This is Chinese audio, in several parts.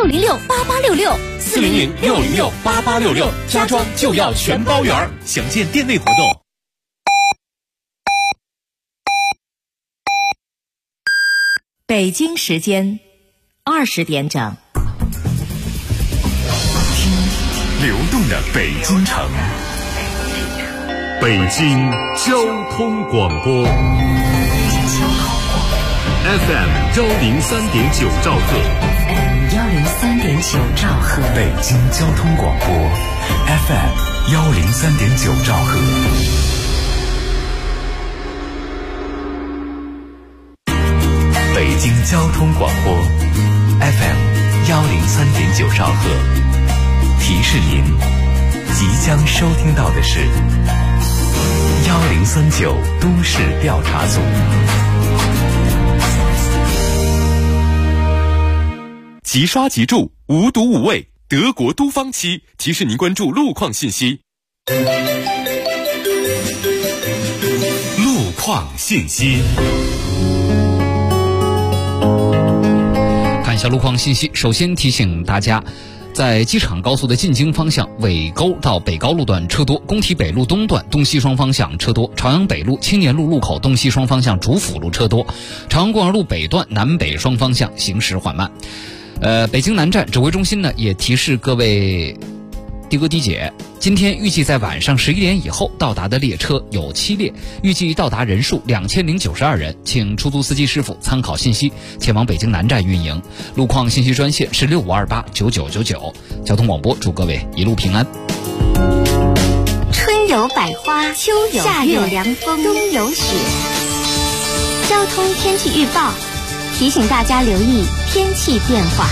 400-606-8866，家装就要全包圆。详见店内活动。 北京时间20点整， 听流动的北京城，北京交通广播 FM 103.9兆赫 ，FM 103.9兆赫， 北京交通广播 FM 103.9兆赫。北京交通广播 FM 103.9兆赫，提示您即将收听到的是1039都市调查组。 即刷即住，无毒无味，德国都方漆提示您关注路况信息。 路况信息。 看一下路况信息，首先提醒大家，在机场高速的进京方向尾沟到北高路段车多，工体北路东段东西双方向车多，朝阳北路青年路路口东西双方向主辅路车多，朝阳公园路北段南北双方向行驶缓慢。北京南站指挥中心呢也提示各位的哥的姐，今天预计在晚上11点以后到达的列车有7列，预计到达人数2092人，请出租司机师傅参考信息前往北京南站运营。路况信息专线是65289999。交通广播祝各位一路平安。 春有百花，秋有夏有凉风，冬有雪。交通天气预报提醒大家留意天气变化。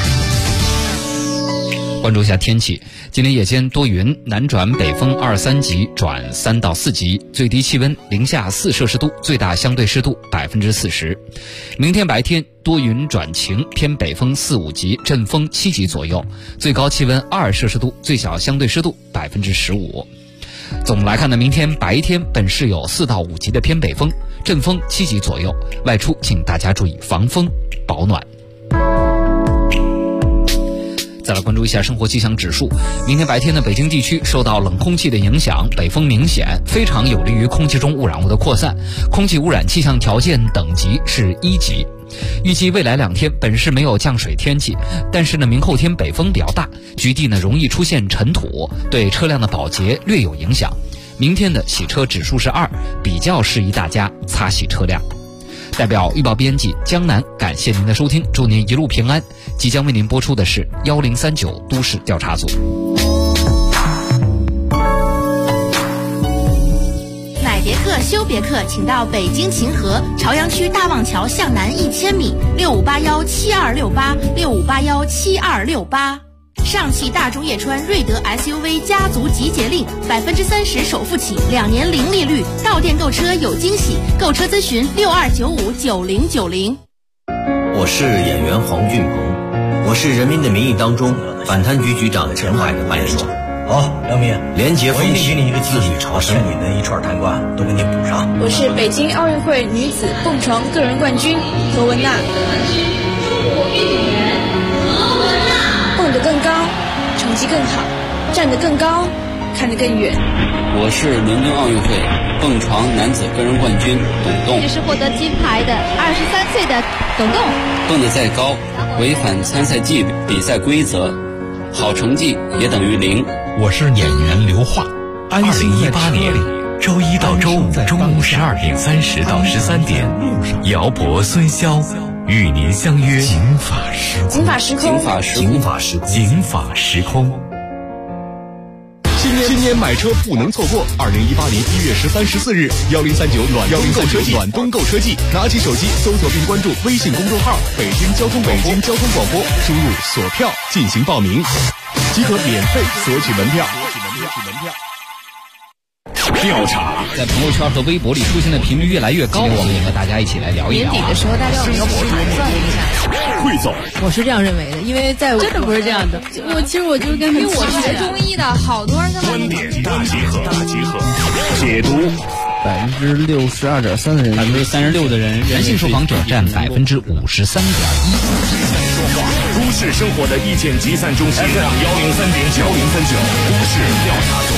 关注一下天气，今天夜间多云，南转北风2、3级转3到4级，最低气温零下4摄氏度，最大相对湿度40%。明天白天多云转晴，偏北风4、5级，阵风7级左右，最高气温2摄氏度，最小相对湿度15%。总来看呢，明天白天本市有4到5级的偏北风，阵风7级左右，外出请大家注意防风保暖。再来关注一下生活气象指数，明天白天呢，北京地区受到冷空气的影响，北风明显，非常有利于空气中污染物的扩散，空气污染气象条件等级是1级。预计未来2天本市没有降水天气，但是呢，明后天北风比较大，局地呢容易出现尘土，对车辆的保洁略有影响。明天的洗车指数是2，比较适宜大家擦洗车辆。代表预报编辑江南，感谢您的收听，祝您一路平安。即将为您播出的是1039都市调查组。 买别克休别克，请到北京秦河朝阳区大望桥向南1000米，65817268，65817268。上汽大众叶川瑞德 SUV 家族集结令，30%首付起，2年零利率，到店购车有惊喜，购车咨询62959090。 我是演员黄俊鹏，我是《人民的名义》当中反贪局局长陈海的扮演者。 好，梁明， 廉洁风气， 给你一个机会， 朝把你的一串贪官都给你补上。 我是北京奥运会女子蹦床个人冠军何文娜。蹦得更高，成绩更好，站得更高，看得更远。 我是伦敦奥运会蹦床男子个人冠军董栋。 这是获得金牌的23岁的董栋。 蹦得再高，违反参赛纪律、比赛规则，好成绩也等于0。 我是演员刘桦。2018年周一到周五中午12点30到13点，姚博、孙骁与您相约警法时空。 新年买车不能错过！2018年1月13、14日，1039暖冬购车季，拿起手机搜索并关注微信公众号“北京交通广播”，输入锁票进行报名，即可免费索取门票。 调查在朋友圈和微博里出现的频率越来越高，我们也和大家一起来聊一聊。 年底的时候，大家要要补盘算一下。 汇总， 我是这样认为的，因为在真的不是这样的。 其实我就是跟因为我学中医的，好多人跟观点大集合，解读 62.3%的人 ，36%的人男性受访者占53.1%。 都市生活的意见集散中心 FM 103.9，都市调查组。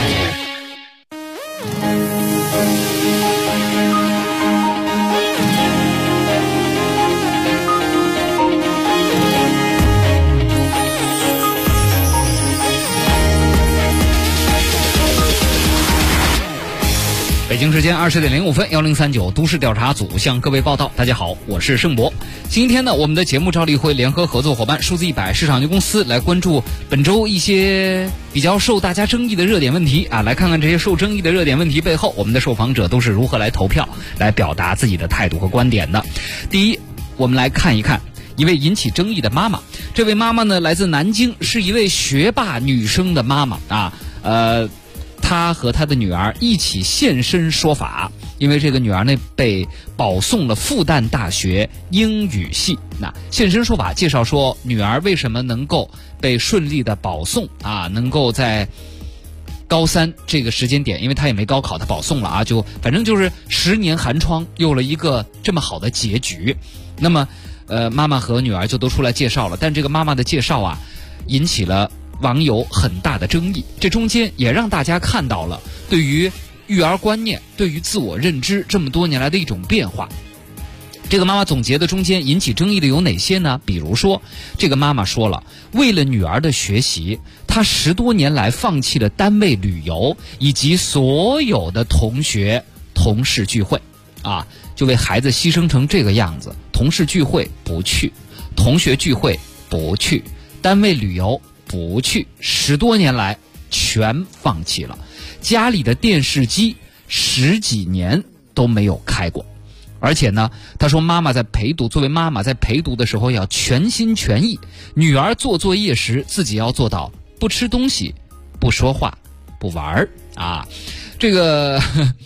北京时间20点05分，1039都市调查组向各位报道。大家好，我是盛博。今天呢，我们的节目照例会联合合作伙伴数字100市场有限公司来关注本周一些比较受大家争议的热点问题啊，来看看这些受争议的热点问题背后，我们的受访者都是如何来投票，来表达自己的态度和观点的。第一，我们来看一看一位引起争议的妈妈。这位妈妈呢，来自南京，是一位学霸女生的妈妈啊，她和她的女儿一起现身说法，因为这个女儿呢被保送了复旦大学英语系。那现身说法介绍说，女儿为什么能够被顺利的保送啊，能够在高3这个时间点，因为她也没高考，她保送了啊，就反正就是10年寒窗有了一个这么好的结局。那么妈妈和女儿就都出来介绍了，但这个妈妈的介绍啊引起了网友很大的争议，这中间也让大家看到了对于育儿观念、对于自我认知这么多年来的一种变化。这个妈妈总结的中间引起争议的有哪些呢？比如说，这个妈妈说了，为了女儿的学习，她10多年来放弃了单位旅游以及所有的同事聚会啊，就为孩子牺牲成这个样子。同事聚会不去，同学聚会不去，单位旅游不去，10多年来全放弃了。家里的电视机10几年都没有开过。而且呢，他说作为妈妈在陪读的时候要全心全意，女儿做作业时自己要做到不吃东西、不说话、不玩啊。这个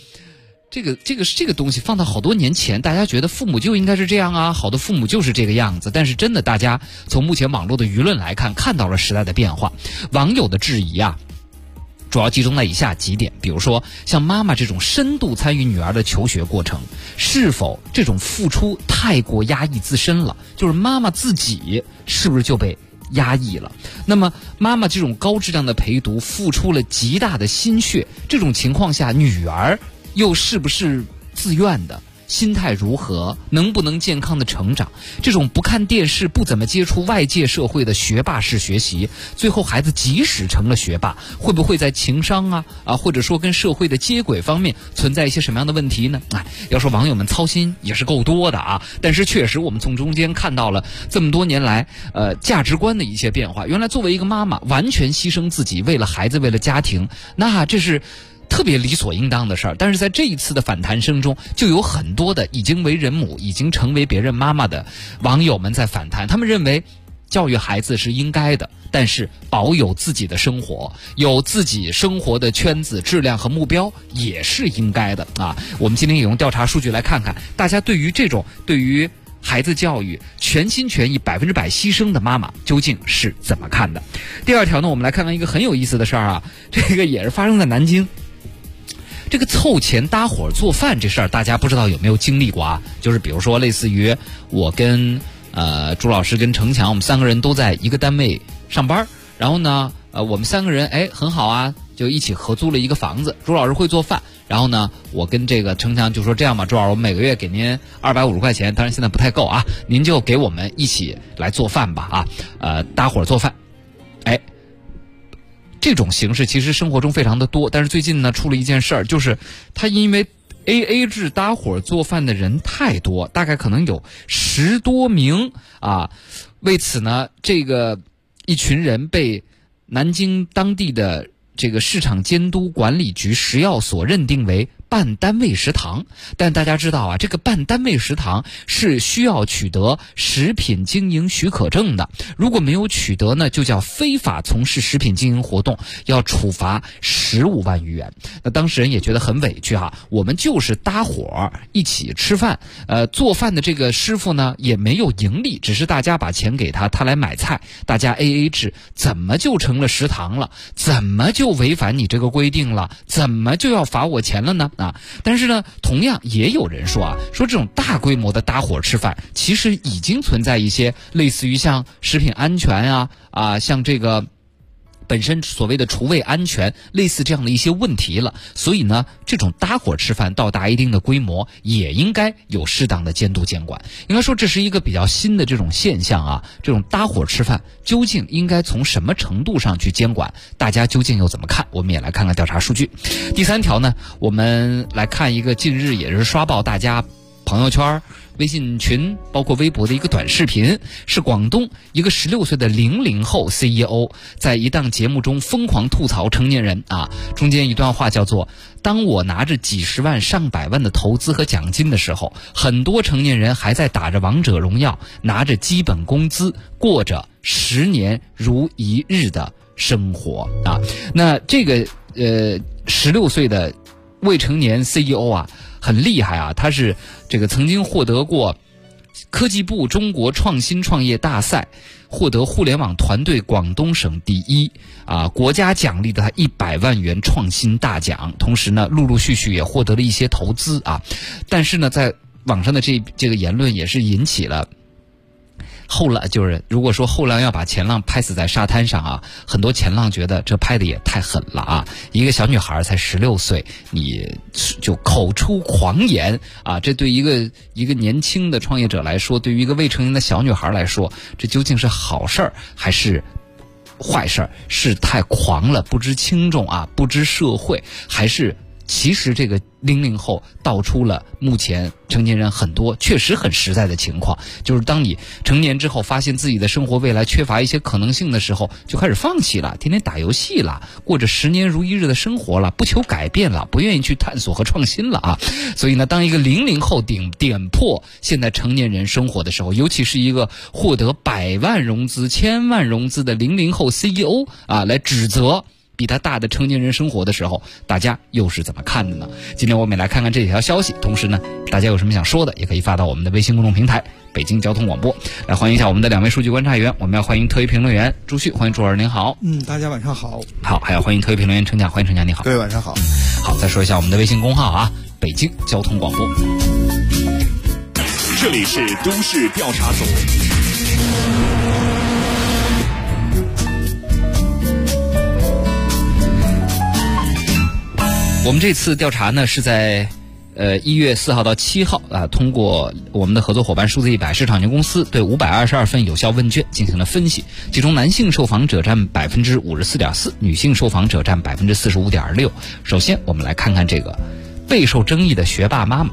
东西放到好多年前，大家觉得父母就应该是这样啊，好的父母就是这个样子。但是真的，大家从目前网络的舆论来看到了时代的变化。网友的质疑啊，主要集中在以下几点，比如说像妈妈这种深度参与女儿的求学过程，是否这种付出太过压抑自身了？就是妈妈自己是不是就被压抑了？那么妈妈这种高质量的陪读付出了极大的心血，这种情况下女儿又是不是自愿的？心态如何？能不能健康的成长？这种不看电视、不怎么接触外界社会的学霸式学习，最后孩子即使成了学霸，会不会在情商啊或者说跟社会的接轨方面存在一些什么样的问题呢？要说网友们操心也是够多的啊，但是确实我们从中间看到了这么多年来价值观的一些变化。原来作为一个妈妈，完全牺牲自己，为了孩子，为了家庭，那这是特别理所应当的事儿。但是在这一次的反弹声中，就有很多的已经为人母、已经成为别人妈妈的网友们在反弹。他们认为教育孩子是应该的，但是保有自己的生活，有自己生活的圈子、质量和目标也是应该的啊。我们今天也用调查数据来看看，大家对于这种对于孩子教育全心全意、100%牺牲的妈妈究竟是怎么看的？第二条呢，我们来看看一个很有意思的事儿啊，这个也是发生在南京。这个凑钱搭伙做饭这事儿，大家不知道有没有经历过啊？就是比如说，类似于我跟朱老师跟程强，我们3个人都在一个单位上班，然后呢，我们3个人很好啊，就一起合租了一个房子。朱老师会做饭，然后呢，我跟这个程强就说这样吧，朱老师，我们每个月给您250块钱，当然现在不太够啊，您就给我们一起来做饭吧啊，搭伙做饭，这种形式其实生活中非常的多，但是最近呢出了一件事儿，就是他因为 AA 制搭伙做饭的人太多，大概可能有10多名啊，为此呢，这个一群人被南京当地的这个市场监督管理局食药所认定为办单位食堂。但大家知道啊，这个办单位食堂是需要取得食品经营许可证的，如果没有取得呢，就叫非法从事食品经营活动，要处罚15万余元。那当事人也觉得很委屈我们就是搭伙一起吃饭，做饭的这个师傅呢也没有盈利，只是大家把钱给他，他来买菜，大家 AA 制，怎么就成了食堂了？怎么就违反你这个规定了？怎么就要罚我钱了呢？ 啊。但是呢，同样也有人说说这种大规模的搭伙吃饭，其实已经存在一些类似于像食品安全像这个本身所谓的厨卫安全类似这样的一些问题了。所以呢，这种搭伙吃饭到达一定的规模，也应该有适当的监督监管。应该说这是一个比较新的这种现象这种搭伙吃饭究竟应该从什么程度上去监管，大家究竟又怎么看？我们也来看看调查数据。第3条呢，我们来看一个近日也是刷爆大家朋友圈、微信群包括微博的一个短视频，是广东一个16岁的00后 CEO 在一档节目中疯狂吐槽成年人中间一段话叫做：当我拿着几十万上百万的投资和奖金的时候，很多成年人还在打着王者荣耀，拿着基本工资，过着10年如一日的生活那这个16岁的未成年 CEO 很厉害他是这个曾经获得过科技部中国创新创业大赛，获得互联网团队广东省第1国家奖励的他100万元创新大奖，同时呢陆陆续续也获得了一些投资但是呢在网上的这个言论也是引起了后浪，就是如果说后浪要把前浪拍死在沙滩上很多前浪觉得这拍的也太狠了一个小女孩才16岁，你就口出狂言这对一个年轻的创业者来说，对于一个未成年的小女孩来说，这究竟是好事儿还是坏事儿？是太狂了，不知轻重不知社会，还是其实这个00后道出了目前成年人很多确实很实在的情况，就是当你成年之后发现自己的生活未来缺乏一些可能性的时候，就开始放弃了，天天打游戏了，过着10年如一日的生活了，不求改变了，不愿意去探索和创新了所以呢，当一个00后点破现在成年人生活的时候，尤其是一个获得100万融资、1000万融资的00后 CEO 来指责比他大的成年人生活的时候，大家又是怎么看的呢？今天我们也来看看这条消息，同时呢，大家有什么想说的，也可以发到我们的微信公众平台北京交通广播，来欢迎一下我们的2位数据观察员。我们要欢迎特约评论员朱旭，欢迎朱老师，您好。 大家晚上好。 好，还要欢迎特约评论员程甲，欢迎程甲，你好。 各位晚上好。 好，再说一下我们的微信公号北京交通广播。 这里是都市调查组。 我们这次调查呢是在1月4号到7号通过我们的合作伙伴数字100市场有限公司对522份有效问卷进行了分析，其中男性受访者占 54.4%， 女性受访者占 45.6%。 首先我们来看看这个备受争议的学霸妈妈。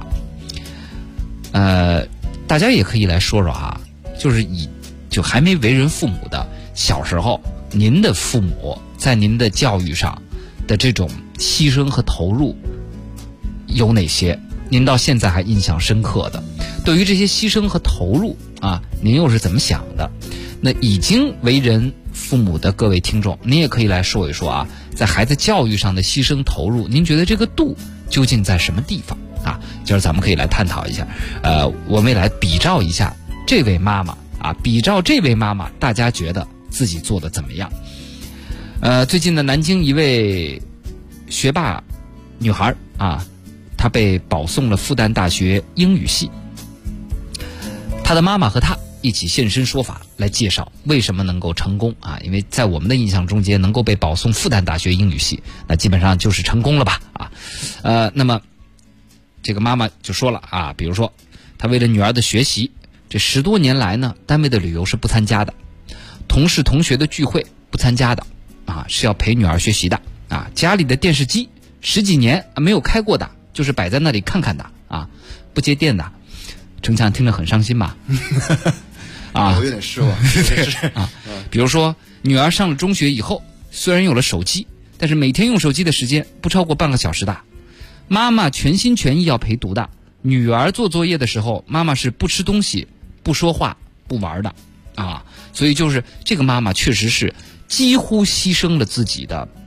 大家也可以来说说就是就还没为人父母的小时候，您的父母在您的教育上的这种牺牲和投入有哪些您到现在还印象深刻的？对于这些牺牲和投入您又是怎么想的？那已经为人父母的各位听众，您也可以来说一说在孩子教育上的牺牲投入，您觉得这个度究竟在什么地方就是咱们可以来探讨一下。我们也来比照一下这位妈妈比照这位妈妈，大家觉得自己做的怎么样？最近的南京一位学霸女孩她被保送了复旦大学英语系，她的妈妈和她一起现身说法，来介绍为什么能够成功因为在我们的印象中间，能够被保送复旦大学英语系，那基本上就是成功了吧那么这个妈妈就说了比如说她为了女儿的学习，这10多年来呢，单位的旅游是不参加的，同事同学的聚会不参加的是要陪女儿学习的家里的电视机10几年没有开过的，就是摆在那里看看的不接电的。程强听着很伤心吧我有点失望比如说女儿上了中学以后，虽然有了手机，但是每天用手机的时间不超过半个小时的，妈妈全心全意要陪读的。女儿做作业的时候，妈妈是不吃东西、不说话、不玩的所以就是这个妈妈确实是几乎牺牲了自己的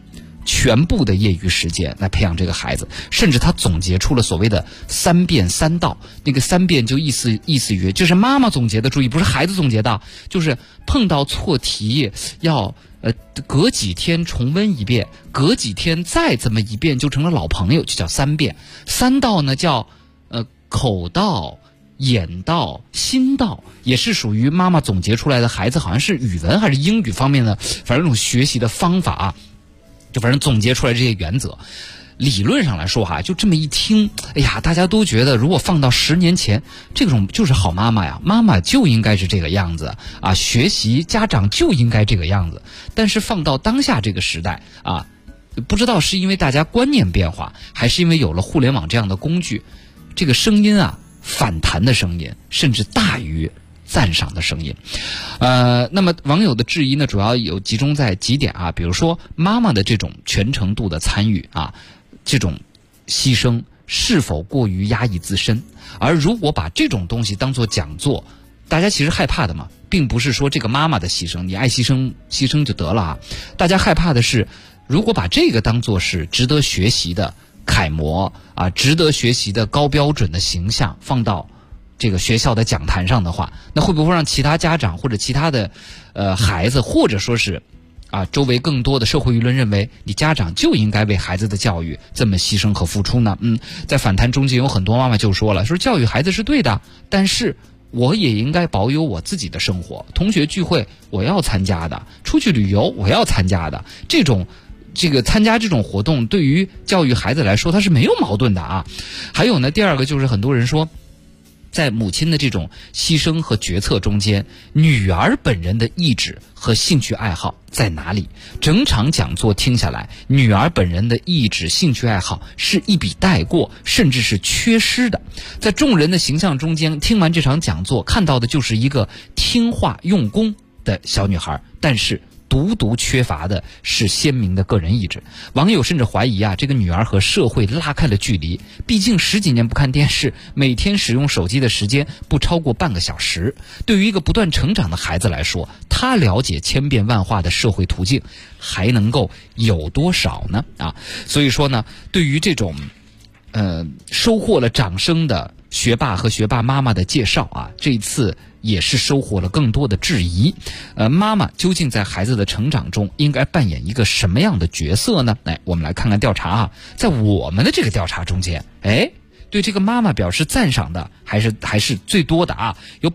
全部的业余时间来培养这个孩子，甚至他总结出了所谓的3变3到。那个3变就意思于，就是妈妈总结的，注意不是孩子总结的，就是碰到错题要隔几天重温一遍，隔几天再这么一遍就成了老朋友，就叫3变。3到呢叫口到、眼到、心到，也是属于妈妈总结出来的，孩子好像是语文还是英语方面的，反正这种学习的方法就反正总结出来这些原则。理论上来说就这么一听，哎呀，大家都觉得如果放到10年前，这种就是好妈妈呀，妈妈就应该是这个样子啊，学习家长就应该这个样子。但是放到当下这个时代不知道是因为大家观念变化，还是因为有了互联网这样的工具，这个声音反弹的声音甚至大于赞赏的声音。那么网友的质疑呢，主要有集中在几点比如说妈妈的这种全程度的参与这种牺牲是否过于压抑自身？而如果把这种东西当作讲座，大家其实害怕的嘛，并不是说这个妈妈的牺牲，你爱牺牲就得了大家害怕的是，如果把这个当作是值得学习的楷模值得学习的高标准的形象放到这个学校的讲坛上的话，那会不会让其他家长或者其他的孩子，或者说是周围更多的社会舆论认为你家长就应该为孩子的教育这么牺牲和付出呢？在反弹中间有很多妈妈就说了，说教育孩子是对的，但是我也应该保有我自己的生活，同学聚会我要参加的，出去旅游我要参加的，这个参加这种活动对于教育孩子来说它是没有矛盾的还有呢，第二个就是很多人说，在母亲的这种牺牲和决策中间，女儿本人的意志和兴趣爱好在哪里？整场讲座听下来，女儿本人的意志、兴趣爱好是一笔带过，甚至是缺失的。在众人的形象中间，听完这场讲座，看到的就是一个听话用功的小女孩，但是独缺乏的是鲜明的个人意志。网友甚至怀疑这个女儿和社会拉开了距离，毕竟10几年不看电视，每天使用手机的时间不超过半个小时。对于一个不断成长的孩子来说，他了解千变万化的社会途径还能够有多少呢？所以说呢，对于这种收获了掌声的学霸和学霸妈妈的介绍这一次也是收获了更多的质疑。妈妈究竟在孩子的成长中应该扮演一个什么样的角色呢？我们来看看调查在我们的这个调查中间，对这个妈妈表示赞赏的还是最多的有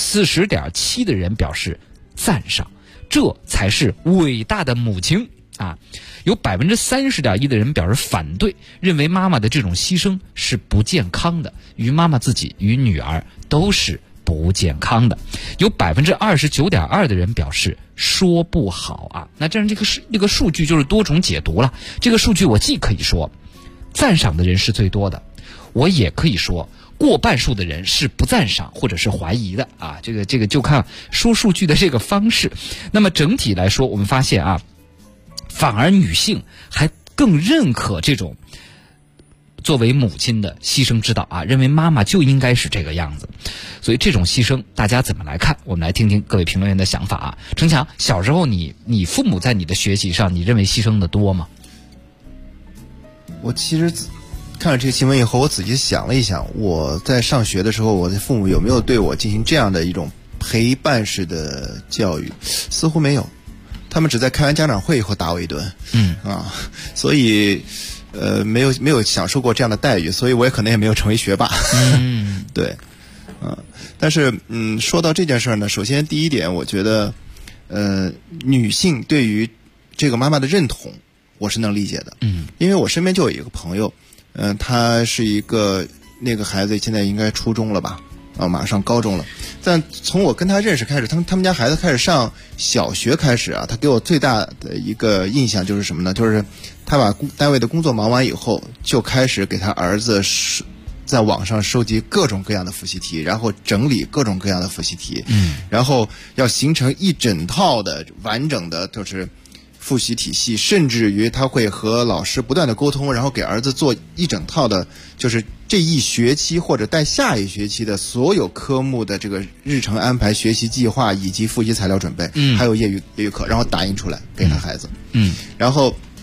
40.7% 的人表示赞赏，这才是伟大的母亲有 30.1% 的人表示反对，认为妈妈的这种牺牲是不健康的，于妈妈自己与女儿都是不健康的。有 29.2% 的人表示说不好那这样这个数据就是多种解读了。这个数据我既可以说赞赏的人是最多的，我也可以说过半数的人是不赞赏或者是怀疑的这个就看说数据的这个方式。那么整体来说，我们发现反而女性还更认可这种作为母亲的牺牲之道认为妈妈就应该是这个样子。所以这种牺牲大家怎么来看？我们来听听各位评论员的想法程强，小时候你父母在你的学习上，你认为牺牲的多吗？ 我其实看了这个新闻以后，我仔细想了一想，我在上学的时候，我的父母有没有对我进行这样的一种陪伴式的教育？似乎没有，他们只在开完家长会以后打我一顿。所以没有享受过这样的待遇，所以我也可能也没有成为学霸。对，但是说到这件事呢，首先第一点，我觉得女性对于这个妈妈的认同，我是能理解的。因为我身边就有一个朋友，他是一个那个孩子现在应该初中了吧，马上高中了。但从我跟他认识开始，他们家孩子开始上小学开始他给我最大的一个印象就是什么呢？就是他把单位的工作忙完以后，就开始给他儿子在网上收集各种各样的复习题，然后整理各种各样的复习题，然后要形成一整套的完整的就是复习体系，甚至于他会和老师不断的沟通，然后给儿子做一整套的就是这一学期或者带下一学期的所有科目的这个日程安排、学习计划以及复习材料准备，还有业余课，然后打印出来给他孩子。然后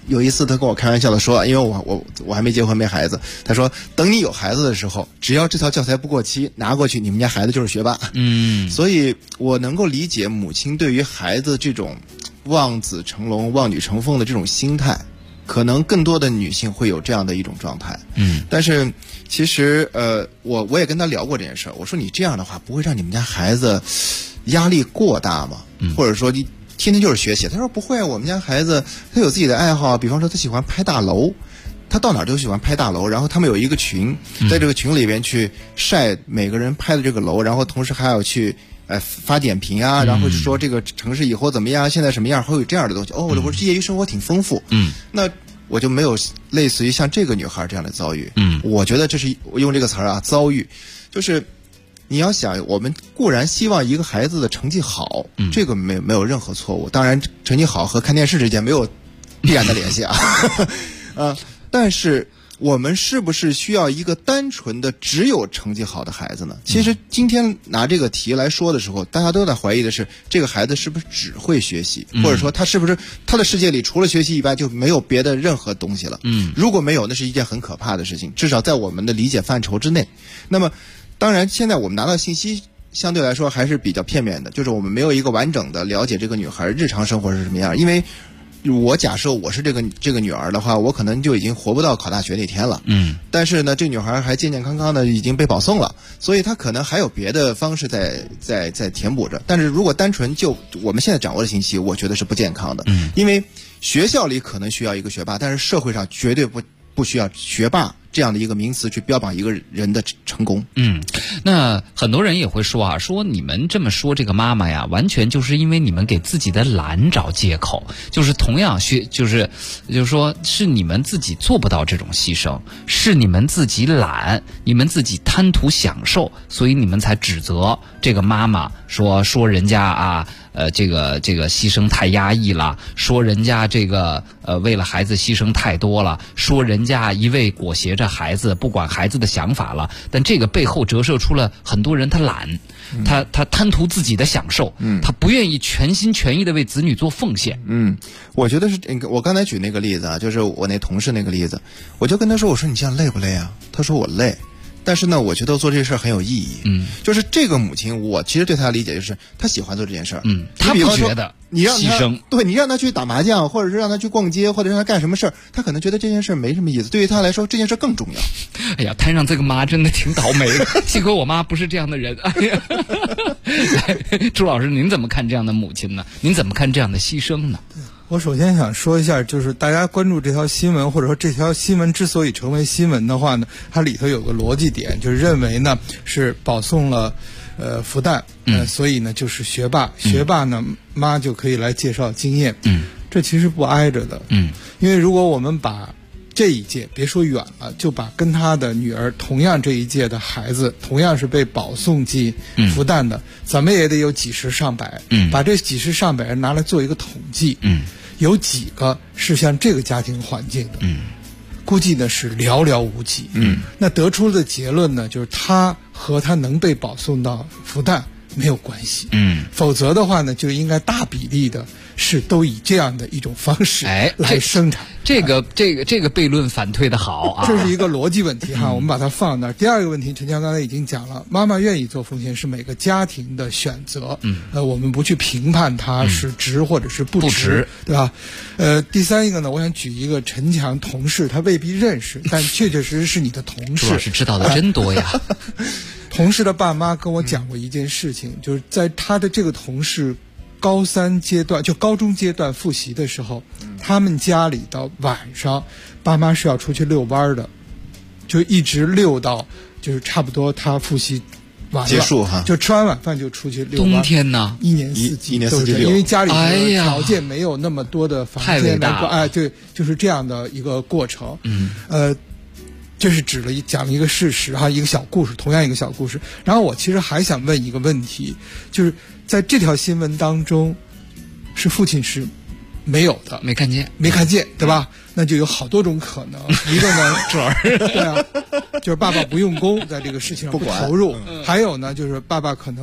有一次他跟我开玩笑的说，因为我还没结婚没孩子，他说等你有孩子的时候，只要这套教材不过期，拿过去你们家孩子就是学霸。所以我能够理解母亲对于孩子这种望子成龙望女成凤的这种心态，可能更多的女性会有这样的一种状态。但是其实我也跟他聊过这件事儿，我说你这样的话不会让你们家孩子压力过大吗？或者说你天天就是学习？他说不会，我们家孩子他有自己的爱好，比方说他喜欢拍大楼，他到哪儿都喜欢拍大楼，然后他们有一个群，在这个群里边去晒每个人拍的这个楼，然后同时还要去发点评啊，然后说这个城市以后怎么样，现在什么样，会有这样的东西。我说业余生活挺丰富。那我就没有类似于像这个女孩这样的遭遇。我觉得这是我用这个词儿啊，遭遇，就是你要想，我们固然希望一个孩子的成绩好，这个没有任何错误。当然，成绩好和看电视之间没有必然的联系啊。但是我们是不是需要一个单纯的只有成绩好的孩子呢？其实今天拿这个题来说的时候，大家都在怀疑的是这个孩子是不是只会学习，或者说他是不是他的世界里除了学习以外就没有别的任何东西了。如果没有，那是一件很可怕的事情，至少在我们的理解范畴之内。那么当然现在我们拿到信息相对来说还是比较片面的，就是我们没有一个完整的了解这个女孩日常生活是什么样。因为我假设我是这个女儿的话，我可能就已经活不到考大学那天了。但是呢，这女孩还健健康康的已经被保送了，所以她可能还有别的方式在填补着。但是如果单纯就我们现在掌握的信息，我觉得是不健康的。因为学校里可能需要一个学霸，但是社会上绝对不需要学霸这样的一个名词去标榜一个人的成功。 那很多人也会说啊，说你们这么说这个妈妈呀，完全就是因为你们给自己的懒找借口，就是同样就是说是你们自己做不到这种牺牲，是你们自己懒，你们自己贪图享受，所以你们才指责这个妈妈说人家啊这个牺牲太压抑了，说人家这个为了孩子牺牲太多了，说人家一味裹挟着孩子不管孩子的想法了。但这个背后折射出了很多人他懒，他贪图自己的享受，他不愿意全心全意的为子女做奉献。 我觉得是我刚才举那个例子啊，就是我那同事那个例子，我就跟他说，我说你这样累不累啊？他说我累。但是呢，我觉得做这事儿很有意义。就是这个母亲，我其实对她的理解就是她喜欢做这件事儿。 她不觉得你让牺牲， 对，你让她去打麻将，或者是让她去逛街，或者让她干什么事儿，她可能觉得这件事儿没什么意思。对于她来说，这件事儿更重要。 哎呀，摊上这个妈真的挺倒霉的，幸亏我妈不是这样的人。哎呀，朱老师，您怎么看这样的母亲呢？您怎么看这样的牺牲呢？ 我首先想说一下，就是大家关注这条新闻，或者说这条新闻之所以成为新闻的话呢，它里头有个逻辑点，就是认为呢是保送了复旦，所以呢就是学霸，学霸呢妈就可以来介绍经验。这其实不挨着的。因为如果我们把这一届别说远了，就把跟他的女儿同样这一届的孩子，同样是被保送进复旦的，咱们也得有几十上百。把这几十上百人拿来做一个统计。有几个是像这个家庭环境的？估计呢是寥寥无几。那得出的结论呢，就是他和他能被保送到复旦没有关系。否则的话呢，就应该大比例的是都以这样的一种方式来生产。 这个悖论反推的好啊！ 这是一个逻辑问题哈，我们把它放那儿。第二个问题，陈强刚才已经讲了，妈妈愿意做奉献是每个家庭的选择。我们不去评判它是值或者是不值，对吧？第三一个呢，我想举一个陈强同事，他未必认识，但确确实实是你的同事。 朱老师知道的真多呀。 同事的爸妈跟我讲过一件事情，就是在他的这个同事高三阶段，就高中阶段复习的时候，他们家里到晚上，爸妈是要出去遛弯的，就一直遛到就是差不多他复习完了结束哈， 就吃完晚饭就出去遛弯。 冬天呢， 一年四季遛， 因为家里的条件没有那么多的房间来逛，对，就是这样的一个过程。这是讲了一个事实哈，一个小故事，同样一个小故事。然后我其实还想问一个问题，就是在这条新闻当中，是父亲是没有的， 没看见， 对吧？那就有好多种可能。一个呢，对啊，就是爸爸不用功，在这个事情上不投入；还有呢，就是爸爸可能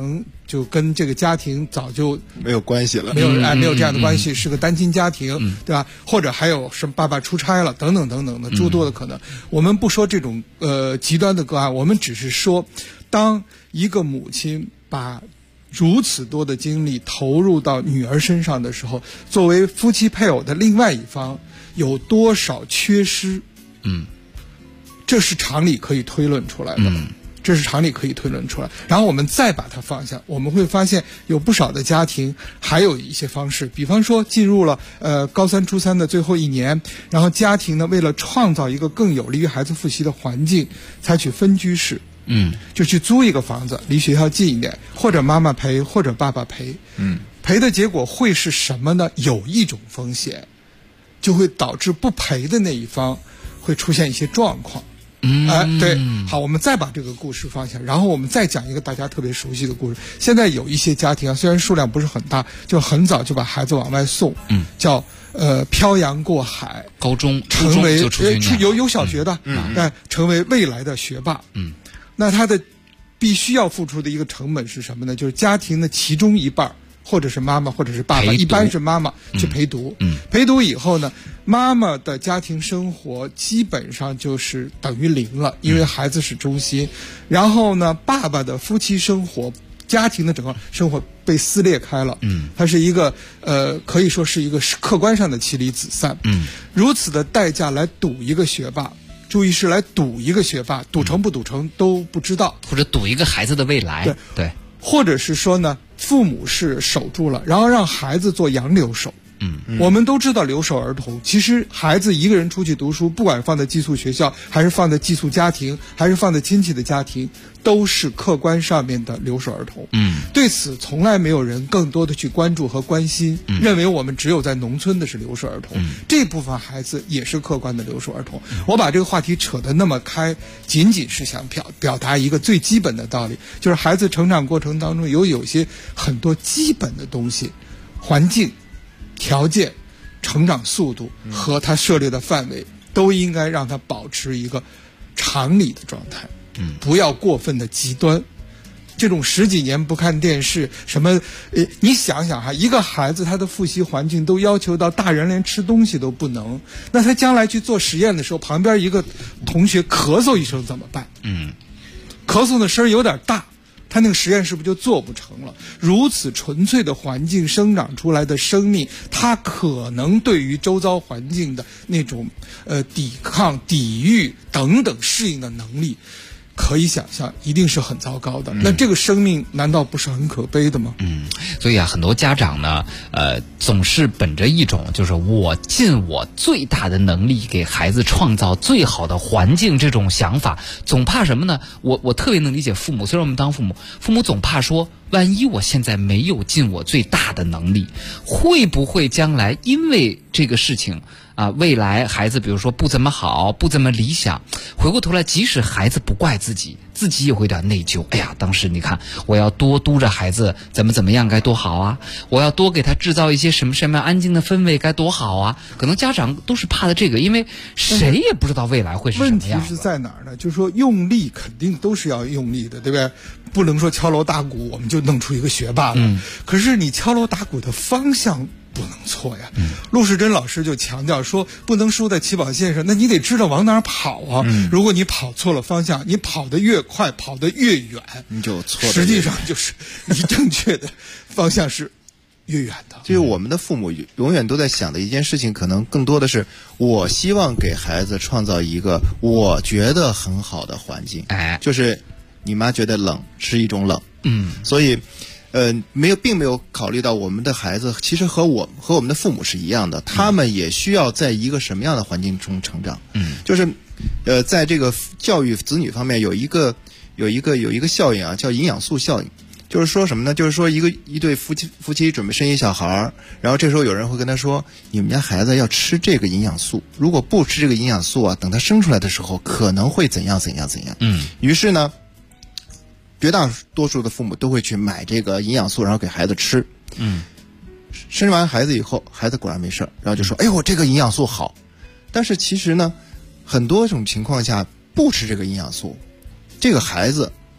就跟这个家庭早就没有关系了， 没有这样的关系，是个单亲家庭，对吧？或者还有什么爸爸出差了等等等等的诸多的可能。我们不说这种极端的个案，我们只是说，当一个母亲把如此多的精力投入到女儿身上的时候，作为夫妻配偶的另外一方有多少缺失？这是常理可以推论出来的。这是常理可以推论出来，然后我们再把它放下，我们会发现有不少的家庭还有一些方式，比方说进入了高三初三的最后一年，然后家庭呢为了创造一个更有利于孩子复习的环境，采取分居式，就去租一个房子，离学校近一点，或者妈妈陪，或者爸爸陪，陪的结果会是什么呢？有一种风险，就会导致不陪的那一方会出现一些状况。对，好，我们再把这个故事放下，然后我们再讲一个大家特别熟悉的故事。现在有一些家庭啊，虽然数量不是很大，就很早就把孩子往外送，叫漂洋过海， 高中、 成为有小学的，成为未来的学霸。那他的必须要付出的一个成本是什么呢？就是家庭的其中一半，或者是妈妈，或者是爸爸，一般是妈妈去陪读。陪读以后呢，妈妈的家庭生活基本上就是等于零了，因为孩子是中心。然后呢，爸爸的夫妻生活、家庭的整个生活被撕裂开了。它是一个可以说是一个客观上的妻离子散。如此的代价来赌一个学霸。注意是来赌一个学霸，赌成不赌成都不知道， 或者赌一个孩子的未来。对， 或者是说呢，父母是守住了，然后让孩子做洋留守。我们都知道留守儿童，其实孩子一个人出去读书，不管放在寄宿学校，还是放在寄宿家庭，还是放在亲戚的家庭，都是客观上面的留守儿童。对此从来没有人更多的去关注和关心，认为我们只有在农村的是留守儿童，这部分孩子也是客观的留守儿童。我把这个话题扯得那么开，仅仅是想表达一个最基本的道理，就是孩子成长过程当中有些很多基本的东西，环境、条件、成长速度和他涉猎的范围，都应该让他保持一个常理的状态，不要过分的极端。这种10几年不看电视，什么你想想哈，一个孩子他的复习环境都要求到大人连吃东西都不能，那他将来去做实验的时候，旁边一个同学咳嗽一声怎么办？咳嗽的声有点大，他那个实验是不是就做不成了？如此纯粹的环境生长出来的生命，它可能对于周遭环境的那种抵抗、抵御等等适应的能力，可以想象一定是很糟糕的。那这个生命难道不是很可悲的吗？ 所以啊，很多家长呢，总是本着一种就是我尽我最大的能力给孩子创造最好的环境这种想法，总怕什么呢？我特别能理解父母，虽然我们当父母总怕说，万一我现在没有尽我最大的能力，会不会将来因为这个事情未来孩子比如说不怎么好，不怎么理想，回过头来即使孩子不怪自己也会有点内疚。哎呀，当时你看我要多督着孩子怎么样该多好啊，我要多给他制造一些什么安静的氛围该多好啊。可能家长都是怕的这个，因为谁也不知道未来会是什么样。 问题是在哪儿呢？就是说用力肯定都是要用力的，对不对？不能说敲锣打鼓我们就弄出一个学霸了。可是你敲锣打鼓的方向不能错呀。陆世珍老师就强调说，不能输在起跑线上，那你得知道往哪儿跑啊。如果你跑错了方向，你跑得越快，跑得越远， 你就错了。 实际上就是你正确的方向是越远的。 就是我们的父母永远都在想的一件事情，可能更多的是我希望给孩子创造一个我觉得很好的环境。就是你妈觉得冷是一种冷。所以并没有考虑到我们的孩子其实和我们的父母是一样的，他们也需要在一个什么样的环境中成长。就是在这个教育子女方面有一个效应啊，叫营养素效应。就是说什么呢？就是说一对夫妻准备生一小孩，然后这时候有人会跟他说，你们家孩子要吃这个营养素，如果不吃这个营养素啊，等他生出来的时候可能会怎样。于是呢，绝大多数的父母都会去买这个营养素，然后给孩子吃。生完孩子以后，孩子果然没事，然后就说，哎呦，这个营养素好。但是其实呢，很多种情况下不吃这个营养素，这个孩子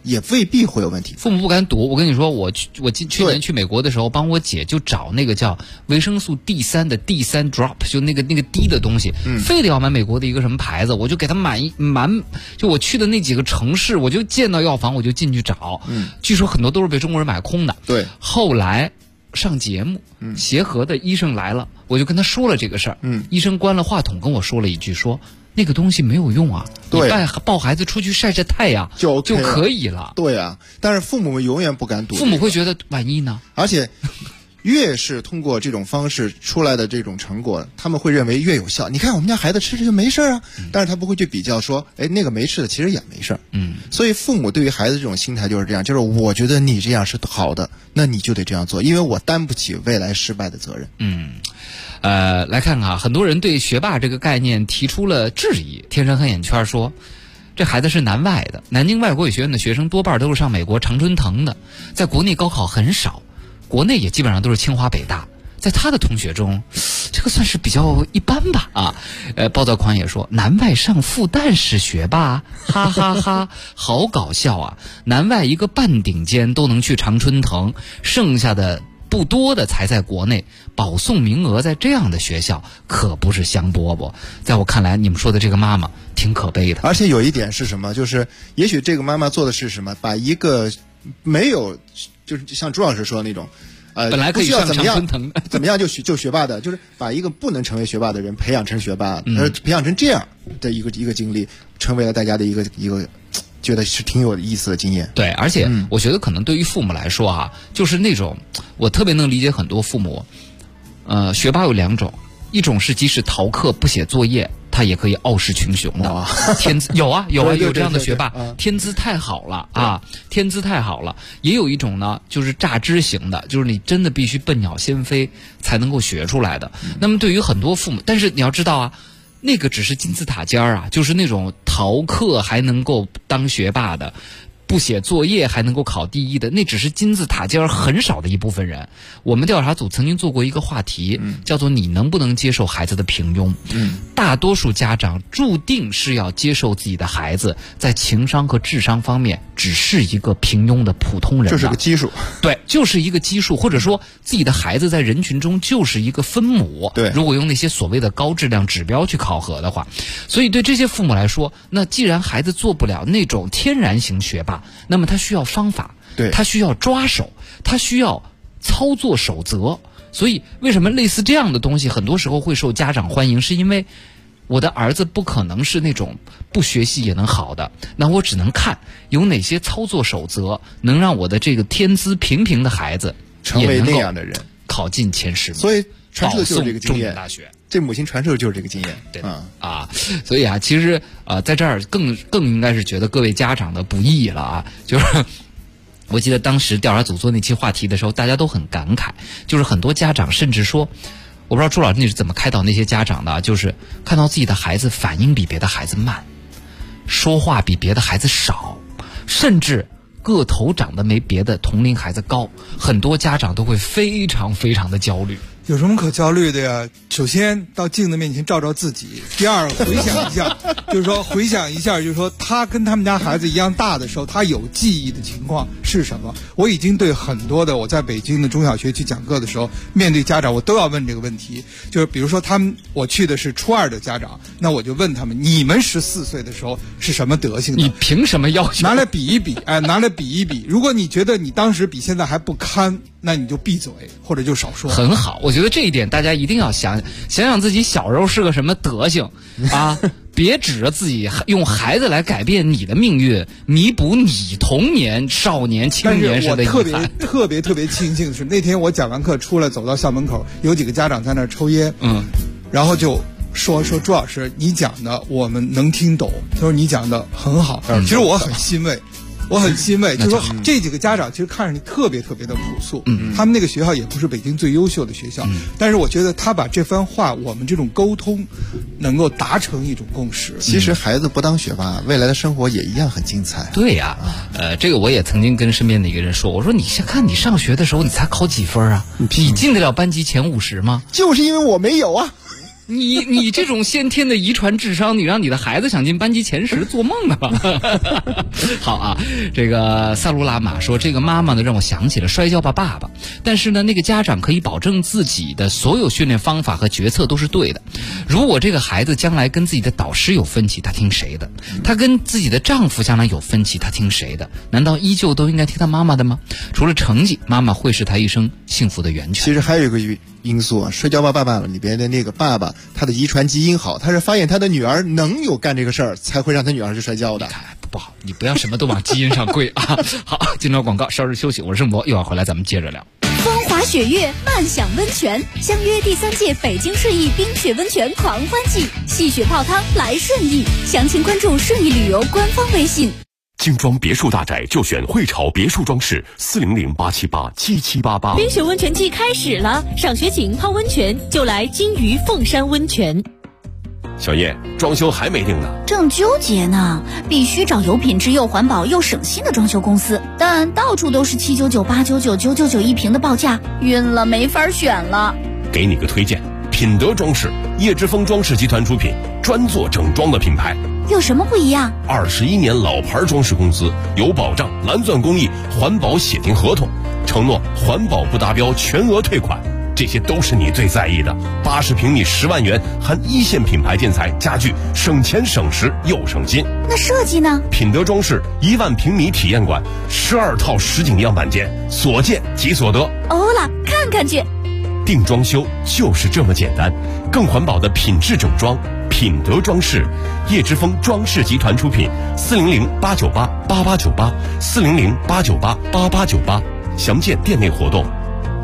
也未必会有问题。 父母不敢赌，我跟你说，我去年去美国的时候，帮我姐就找那个叫维生素 D3 的 D3 drop， 就那个滴的东西，非得要买美国的一个什么牌子，我就给他满，就我去的那几个城市，我就见到药房我就进去找，据说很多都是被中国人买空的。 对，后来上节目，协和的医生来了，我就跟他说了这个事儿，医生关了话筒跟我说了一句说。那个东西没有用啊， 对， 你抱孩子出去晒晒太阳就可以了。 对啊，但是父母永远不敢赌， 父母会觉得万一呢？ 而且越是通过这种方式出来的这种成果，他们会认为越有效。你看我们家孩子吃着就没事啊，但是他不会去比较说，哎，那个没吃的其实也没事。所以父母对于孩子这种心态就是这样，就是我觉得你这样是好的，那你就得这样做，因为我担不起未来失败的责任。 来看看啊，很多人对学霸这个概念提出了质疑。天山黑眼圈说，这孩子是南外的，南京外国语学院的学生多半都是上美国常春藤的，在国内高考很少，国内也基本上都是清华北大。在他的同学中，这个算是比较一般吧啊。暴躁狂也说，南外上复旦是学霸，哈哈哈，好搞笑啊！南外一个半顶尖都能去常春藤，剩下的不多的才在国内，保送名额在这样的学校可不是香饽饽。在我看来，你们说的这个妈妈挺可悲的。 而且有一点是什么，就是也许这个妈妈做的是什么，把一个没有，就是像朱老师说的那种， 本来可以上常春藤怎么样就学霸的，就是把一个不能成为学霸的人培养成学霸，培养成这样的一个经历，成为了大家的一个觉得是挺有意思的经验。 对，而且我觉得可能对于父母来说啊，就是那种我特别能理解很多父母，学霸有两种，一种是即使逃课不写作业，他也可以傲视群雄的，天资有这样的学霸，天资太好了啊，天资太好了。也有一种呢，就是榨汁型的，就是你真的必须笨鸟先飞才能够学出来的。那么对于很多父母，但是你要知道啊。那个只是金字塔尖儿啊，就是那种逃课还能够当学霸的，不写作业还能够考第一的，那只是金字塔尖儿很少的一部分人。我们调查组曾经做过一个话题，叫做你能不能接受孩子的平庸？大多数家长注定是要接受自己的孩子在情商和智商方面只是一个平庸的普通人， 这是个基数。 对，就是一个基数，或者说自己的孩子在人群中就是一个分母。 对， 如果用那些所谓的高质量指标去考核的话，所以对这些父母来说，那既然孩子做不了那种天然型学霸，那么他需要方法， 对， 他需要抓手，他需要操作守则。所以为什么类似这样的东西很多时候会受家长欢迎，是因为我的儿子不可能是那种不学习也能好的，那我只能看有哪些操作守则能让我的这个天资平平的孩子成为那样的人， 考进前10名， 所以传授的就是这个经验。 大学这母亲传授的就是这个经验。 对所以啊，其实在这儿更应该是觉得各位家长的不易了啊，就是我记得当时调查组做那期话题的时候，大家都很感慨，就是很多家长甚至说，我不知道朱老师你是怎么开导那些家长的，就是看到自己的孩子反应比别的孩子慢，说话比别的孩子少，甚至个头长得没别的同龄孩子高，很多家长都会非常非常的焦虑。 有什么可焦虑的呀？首先到镜子面前照照自己，第二回想一下，就是说他跟他们家孩子一样大的时候，他有记忆的情况是什么？我已经对很多的我在北京的中小学去讲课的时候，面对家长我都要问这个问题，就是比如说我去的是初2的家长，那我就问他们，你们14岁的时候是什么德行的？ 你凭什么要求？ 拿来比一比，拿来比一比。如果你觉得你当时比现在还不堪，那你就闭嘴，或者就少说。 很好，我觉得这一点大家一定要想自己小时候是个什么德行啊！别指着自己用孩子来改变你的命运，弥补你童年、少年、青年时的遗憾。 但是我特别庆幸的是，那天我讲完课出来，走到校门口，有几个家长在那儿抽烟，然后就说朱老师，你讲的我们能听懂，他说你讲的很好，其实我很欣慰。就是说这几个家长其实看上去特别的朴素，他们那个学校也不是北京最优秀的学校，但是我觉得他把这番话，我们这种沟通能够达成一种共识。 其实孩子不当学霸，未来的生活也一样很精彩。 对呀，这个我也曾经跟身边的一个人说，我说你先看你上学的时候你才考几分啊？你进得了班级前50吗？ 就是因为我没有啊。 你这种先天的遗传智商，你让你的孩子想进班级前10，做梦呢吧？好啊，这个萨鲁拉玛说，这个妈妈呢让我想起了摔跤吧爸爸，但是呢那个家长可以保证自己的所有训练方法和决策都是对的。如果这个孩子将来跟自己的导师有分歧，他听谁的？他跟自己的丈夫将来有分歧，他听谁的？难道依旧都应该听他妈妈的吗？除了成绩，妈妈会是他一生幸福的源泉。 其实还有一个因素啊，摔跤吧爸爸里边的那个爸爸，他的遗传基因好，他是发现他的女儿能有干这个事儿，才会让他女儿去摔跤的。 不好，你不要什么都往基因上归啊！好，进段广告，稍事休息，我是盛博，一会儿回来咱们接着聊。 风华雪月，漫享温泉，相约第3届北京顺义冰雪温泉狂欢季，戏雪泡汤来顺义，详情关注顺义旅游官方微信。 精装别墅大宅就选汇潮别墅装饰，400-878-7788。 冰雪温泉季开始了，赏雪景泡温泉就来金鱼凤山温泉。 小叶，装修还没定呢， 正纠结呢，必须找有品质又环保又省心的装修公司，但到处都是799、899、999一平的报价，晕了，没法选了。 给你个推荐，品德装饰，叶之峰装饰集团出品，专做整装的品牌。 有什么不一样 ？21年老牌装饰公司，有保障，蓝钻工艺，环保写进合同，承诺环保不达标全额退款，这些都是你最在意的。80平米10万元，含一线品牌建材家具，省钱省时又省心。 那设计呢？ 品德装饰1万平米体验馆，12套实景样板间，所见即所得。 欧了，看看去。 定装修就是这么简单，更环保的品质整装，品德装饰，叶之峰装饰集团出品，400-898-8898，400-898-8898，详见店内活动。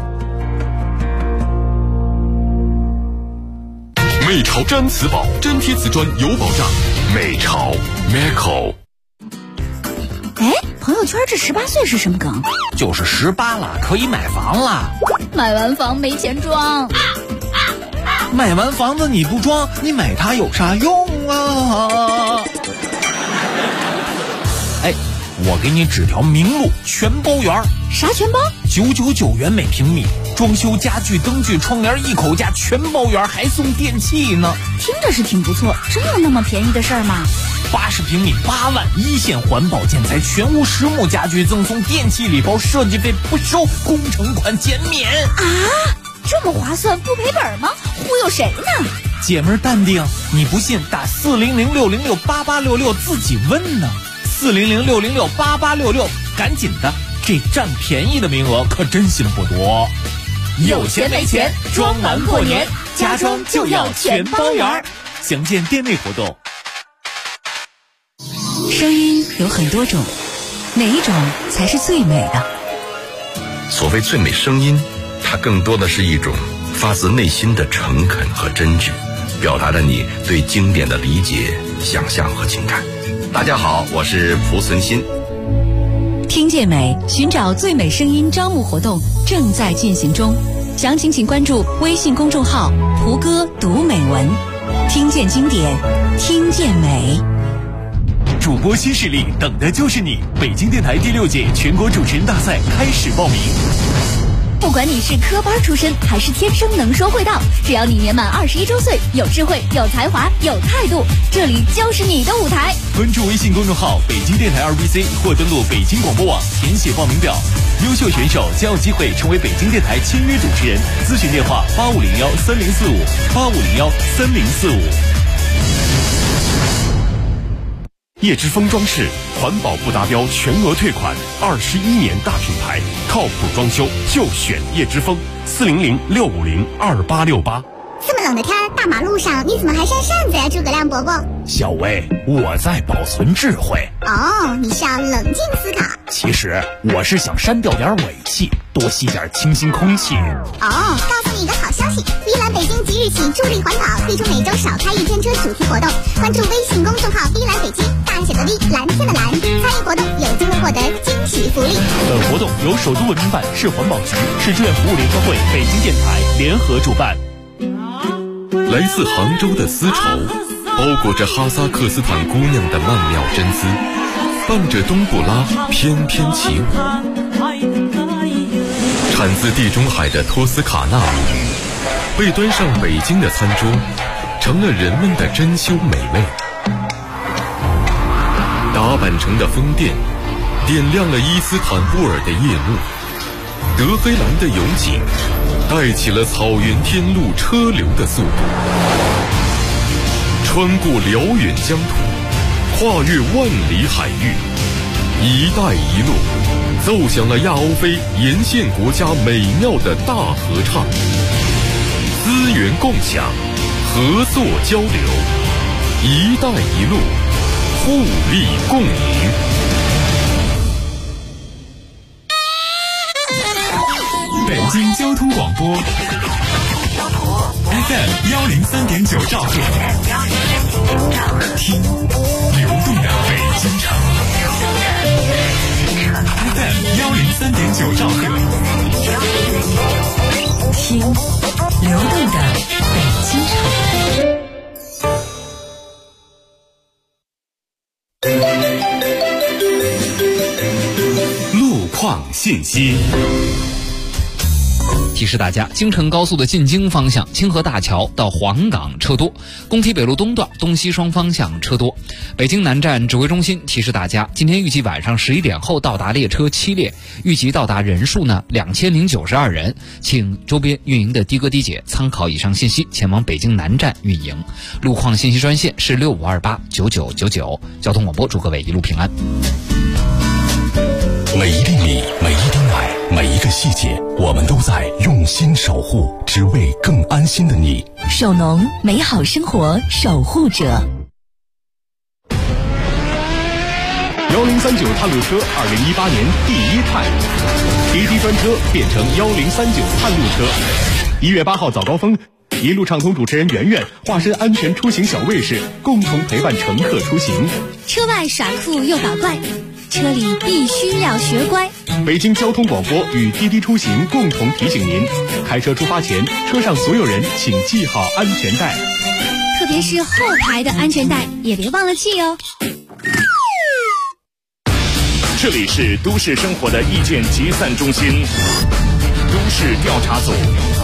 美潮毡瓷宝，粘贴瓷砖有保障。美潮 Meco。 哎，朋友圈这18岁是什么梗？ 就是18了，可以买房了。 买完房没钱装。 买完房子你不装，你买它有啥用啊？哎，我给你指条明路，全包圆。 啥全包 ？999元每平米，装修家具、灯具、窗帘一口价全包圆，还送电器呢。 听着是挺不错，真有那么便宜的事儿吗 ？80平米8万，一线环保建材，全屋实木家具赠送电器礼包，设计费不收，工程款减免啊！这么划算，不赔本吗？忽悠谁呢？ 姐们儿淡定，你不信打400-606-8866自己问呢。400-606-8866，赶紧的，这占便宜的名额可真心不多。 有钱没钱，装完过年，家装就要全包圆。 详见店内活动。 声音有很多种，哪一种才是最美的？ 所谓最美声音，它更多的是一种发自内心的诚恳和真挚，表达了你对经典的理解、想象和情感。大家好，我是蒲存昕。 听见美，寻找最美声音招募活动正在进行中，详情请关注微信公众号蒲哥读美文，听见经典，听见美。 主播新势力，等的就是你！北京电台第6届全国主持人大赛开始报名。 不管你是科班出身还是天生能说会道，只要你年满21周岁，有智慧、有才华、有态度，这里就是你的舞台。 关注微信公众号北京电台2BC 或登录北京广播网填写报名表，优秀选手将有机会成为北京电台签约主持人。咨询电话8501-3045，8501-3045。叶之峰装饰，环保不达标全额退款，21年大品牌，靠谱装修就选叶之峰，400-650-2868。 这么冷的天，大马路上你怎么还扇扇子呀，诸葛亮伯伯？ 小薇，我在保存智慧。 哦，你是要冷静思考。 其实我是想删掉点尾气，多吸点清新空气。 哦，告诉你一个好消息，依兰北京即日起助力环保，推出每周少开1天车主题活动，关注微信公众号依兰北京，大写的 V， 蓝天的蓝，参与活动有机会获得惊喜福利。 本活动由首都文明办、市环保局、市志愿服务联合会、北京电台联合主办。 来自杭州的丝绸，包裹着哈萨克斯坦姑娘的曼妙真姿，伴着冬不拉翩翩起舞。产自地中海的托斯卡纳米，被端上北京的餐桌， 成了人们的珍馐美味。达坂城的风电点亮了伊斯坦布尔的夜幕，德黑兰的油井带起了草原天路车流的速度，穿过辽远疆土，跨越万里海域，一带一路奏响了亚欧非沿线国家美妙的大合唱，资源共享，合作交流，一带一路，互利共赢。 北京交通广播 FM 103.9兆赫，听流动的北京城。FM 103.9兆赫， 听流动的北京城。 路况信息。 提示大家，京承高速的进京方向清河大桥到黄岗车多，工体北路东段东西双方向车多。北京南站指挥中心提示大家，今天预计晚上11点后到达列车7列，预计到达人数呢2092人，请周边运营的的哥的姐参考以上信息前往北京南站运营。路况信息专线是65289999。交通广播祝各位一路平安。 每一厘米，每一滴奶，每一个细节，我们都在用心守护，只为更安心的你。 首农，美好生活守护者。 1039探路车2018年第1探，滴滴专车变成1039探路车。1月8号早高峰，一路畅通主持人圆圆化身安全出行小卫士，共同陪伴乘客出行。 车外耍酷又搞怪，车里必须要学乖。 北京交通广播与滴滴出行共同提醒您，开车出发前，车上所有人请系好安全带， 特别是后排的安全带也别忘了系哦。 这里是都市生活的意见集散中心，都市调查组。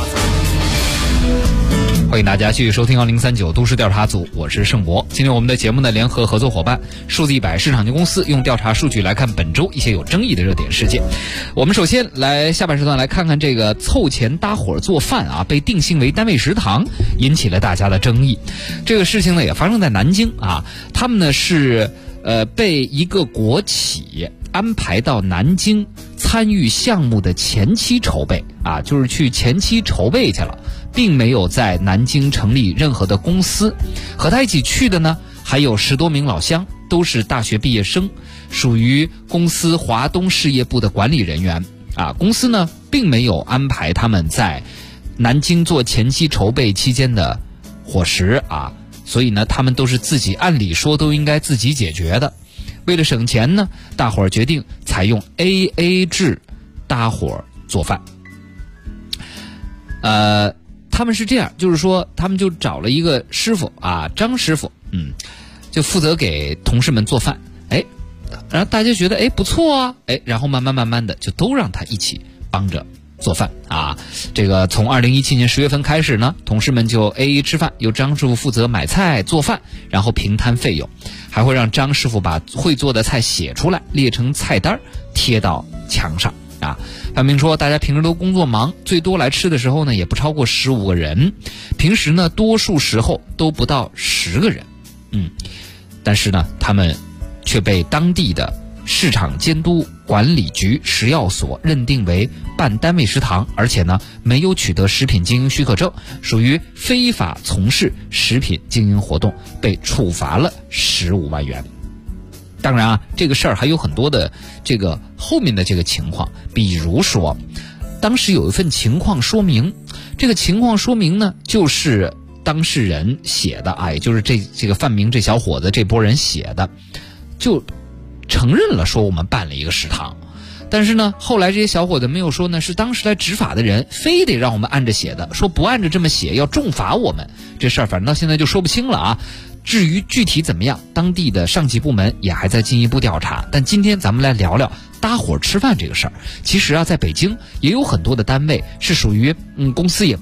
欢迎大家继续收听1039都市调查组，我是盛博。今天我们的节目呢，联合合作伙伴数字100市场经纪公司用调查数据来看本周一些有争议的热点事件。我们首先来下半时段来看看这个凑钱搭伙做饭啊，被定性为单位食堂，引起了大家的争议。这个事情呢也发生在南京啊，他们呢是被一个国企安排到南京参与项目的前期筹备啊，就是去前期筹备去了，并没有在南京成立任何的公司。和他一起去的呢还有10多名老乡，都是大学毕业生，属于公司华东事业部的管理人员啊。公司呢并没有安排他们在南京做前期筹备期间的伙食啊，所以呢他们都是自己，按理说都应该自己解决的。为了省钱呢，大伙儿决定采用 AA 制搭伙做饭。他们是这样，就是说他们就找了一个师傅啊，张师傅，就负责给同事们做饭。然后大家觉得不错啊，然后慢慢的就都让他一起帮着做饭啊。这个从2017年10月份开始呢，同事们就 AA 吃饭，由张师傅负责买菜做饭，然后平摊费用，还会让张师傅把会做的菜写出来，列成菜单贴到墙上啊。范明说，大家平时都工作忙，最多来吃的时候呢也不超过15个人，平时呢多数时候都不到10个人。但是呢他们却被当地的市场监督管理局食药所认定为半单位食堂，而且呢没有取得食品经营许可证，属于非法从事食品经营活动，被处罚了15万元。当然啊，这个事儿还有很多的这个后面的这个情况，比如说当时有一份情况说明，这个情况说明呢就是当事人写的，也就是这个范明这小伙子这波人写的，就承认了说我们办了一个食堂。但是呢后来这些小伙子没有说呢是当时来执法的人非得让我们按着写的，说不按着这么写要重罚我们。这事儿反正到现在就说不清了啊。至于具体怎么样，当地的上级部门也还在进一步调查。但今天咱们来聊聊搭伙吃饭这个事儿。其实啊在北京也有很多的单位是属于公司也不大，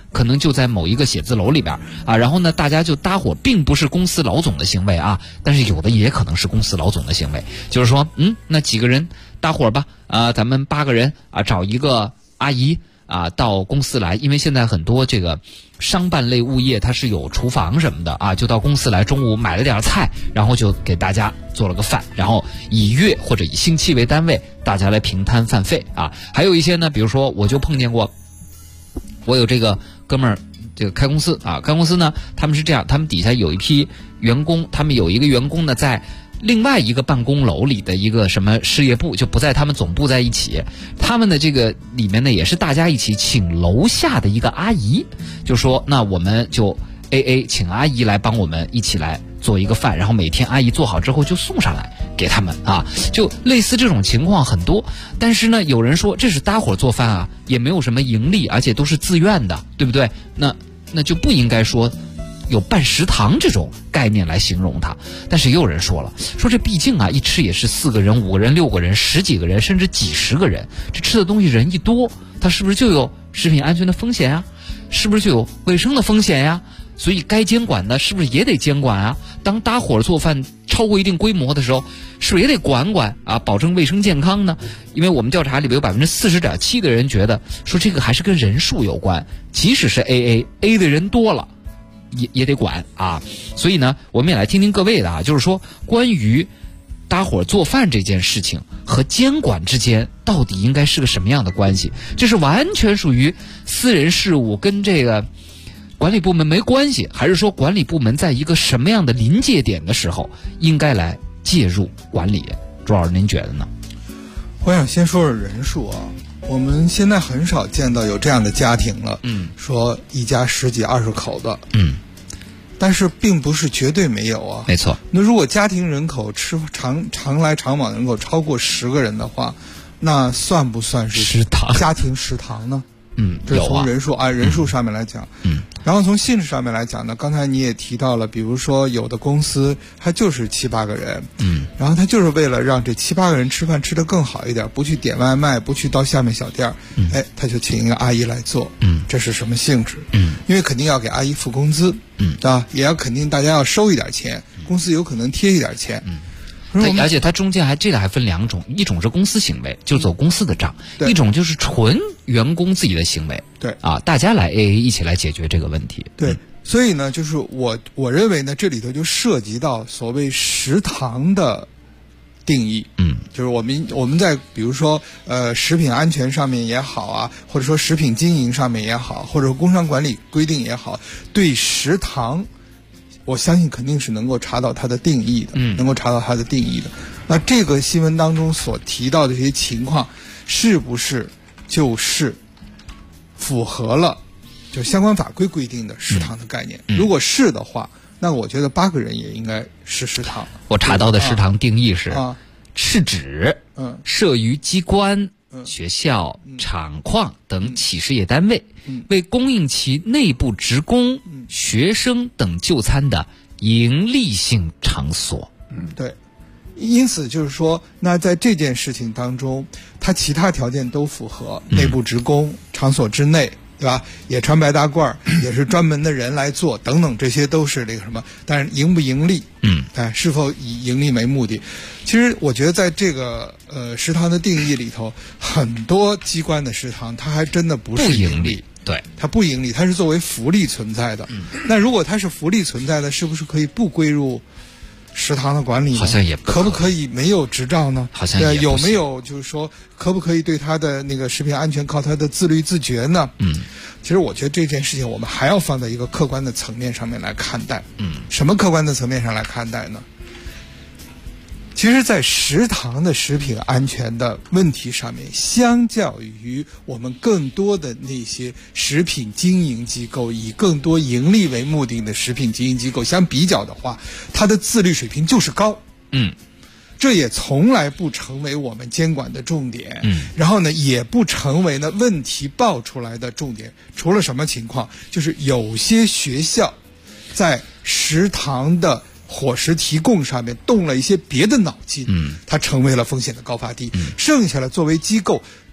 可能就在某一个写字楼里边啊，然后呢大家就搭伙，并不是公司老总的行为啊，但是有的也可能是公司老总的行为，就是说那几个人搭伙吧啊，咱们8个人啊，找一个阿姨啊到公司来，因为现在很多这个商办类物业它是有厨房什么的啊，就到公司来，中午买了点菜，然后就给大家做了个饭，然后以月或者以星期为单位，大家来平摊饭费啊。还有一些呢，比如说我就碰见过，我有这个哥们儿，这个开公司啊，开公司呢他们是这样，他们底下有一批员工，他们有一个员工呢在另外一个办公楼里的一个什么事业部，就不在他们总部在一起，他们的这个里面呢也是大家一起请楼下的一个阿姨，就说那我们就 AA 请阿姨来帮我们一起来做一个饭，然后每天阿姨做好之后就送上来给他们啊，就类似这种情况很多。但是呢有人说这是搭伙做饭啊，也没有什么盈利，而且都是自愿的，对不对？那就不应该说有办食堂这种概念来形容它。但是也有人说了，说这毕竟啊一吃也是4个人5个人6个人10几个人甚至几十个人，这吃的东西人一多，它是不是就有食品安全的风险啊？是不是就有卫生的风险呀？所以该监管的是不是也得监管啊？当搭伙做饭超过一定规模的时候，是不是也得管管啊，保证卫生健康呢？因为我们调查里边有40.7%的人觉得说这个还是跟人数有关，即使是 AA 的人多了也得管啊。所以呢我们也来听听各位的啊，就是说关于搭伙做饭这件事情和监管之间到底应该是个什么样的关系？这是完全属于私人事务，跟这个管理部门没关系，还是说管理部门在一个什么样的临界点的时候应该来介入管理？朱老师您觉得呢？ 我想先说说人数啊，我们现在很少见到有这样的家庭了，说一家10几20口的，但是并不是绝对没有啊。 没错。 那如果家庭人口常来常往的人口超过10个人的话，那算不算是食堂家庭食堂呢？这是有从人数人数上面来讲，然后从性质上面来讲呢，刚才你也提到了，比如说有的公司它就是7、8个人，然后它就是为了让这7、8个人吃饭吃得更好一点，不去点外卖，不去到下面小店，他就请一个阿姨来做，这是什么性质？因为肯定要给阿姨付工资，啊，也要肯定大家要收一点钱，公司有可能贴一点钱。 而且它中间这个还分2种，一种是公司行为，就走公司的账，一种就是纯员工自己的行为， 对啊，大家来 AA 一起来解决这个问题。 对，所以呢，就是我认为呢，这里头就涉及到所谓食堂的定义，就是我们在比如说食品安全上面也好啊，或者说食品经营上面也好，或者工商管理规定也好，对食堂我相信肯定是能够查到它的定义的，能够查到它的定义的。那这个新闻当中所提到的这些情况，是不是就是符合了就相关法规规定的食堂的概念？如果是的话，那我觉得8个人也应该是食堂。 我查到的食堂定义是是指设于机关、学校、厂矿等企事业单位，为供应其内部职工、学生等就餐的盈利性场所。 对。因此就是说，那在这件事情当中，它其他条件都符合，内部职工、场所之内，对吧？也穿白大褂，也是专门的人来做，等等，这些都是那个什么。但是盈不盈利，是否以盈利为目的？其实我觉得在这个食堂的定义里头，很多机关的食堂它还真的不是盈利。 对， 它不盈利，它是作为福利存在的。那如果它是福利存在的，是不是可以不归入食堂的管理呢？ 好像也可不可以没有执照呢？ 好像也有没有就是说可不可以对他的那个食品安全靠他的自律自觉呢？其实我觉得这件事情我们还要放在一个客观的层面上面来看待。什么客观的层面上来看待呢？其实在食堂的食品安全的问题上面，相较于我们更多的那些食品经营机构，以更多盈利为目的的食品经营机构相比较的话，它的自律水平就是高。这也从来不成为我们监管的重点。然后呢，也不成为呢问题爆出来的重点。除了什么情况？就是有些学校在食堂的伙食提供上面动了一些别的脑筋，它成为了风险的高发地。剩下了作为机构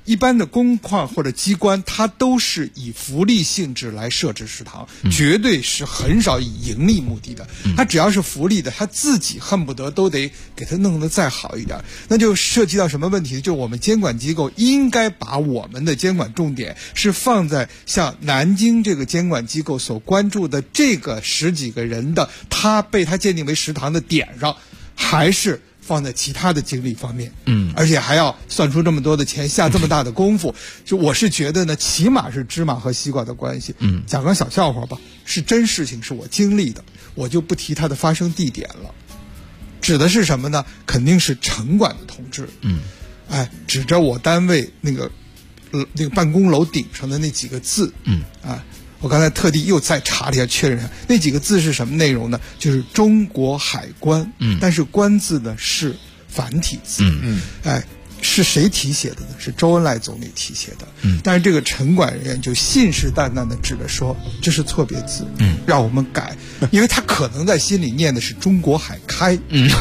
一般的工矿或者机关，它都是以福利性质来设置食堂，绝对是很少以盈利目的的。它只要是福利的，它自己恨不得都得给它弄得再好一点。那就涉及到什么问题？就是我们监管机构应该把我们的监管重点是放在像南京这个监管机构所关注的这个10几个人的他被他鉴定为食堂的点上，还是放在其他的精力方面，而且还要算出这么多的钱，下这么大的功夫，就我是觉得呢，起码是芝麻和西瓜的关系。讲个小笑话吧，是真事情，是我经历的，我就不提它的发生地点了。指的是什么呢？肯定是城管的同志，指着我单位那个办公楼顶上的那几个字，我刚才特地又再查了一下，确认一下那几个字是什么内容呢？就是中国海关，但是关字呢是繁体字，是谁题写的呢？是周恩来总理题写的，但是这个城管人员就信誓旦旦的指着说这是错别字，让我们改，因为他可能在心里念的是中国海开，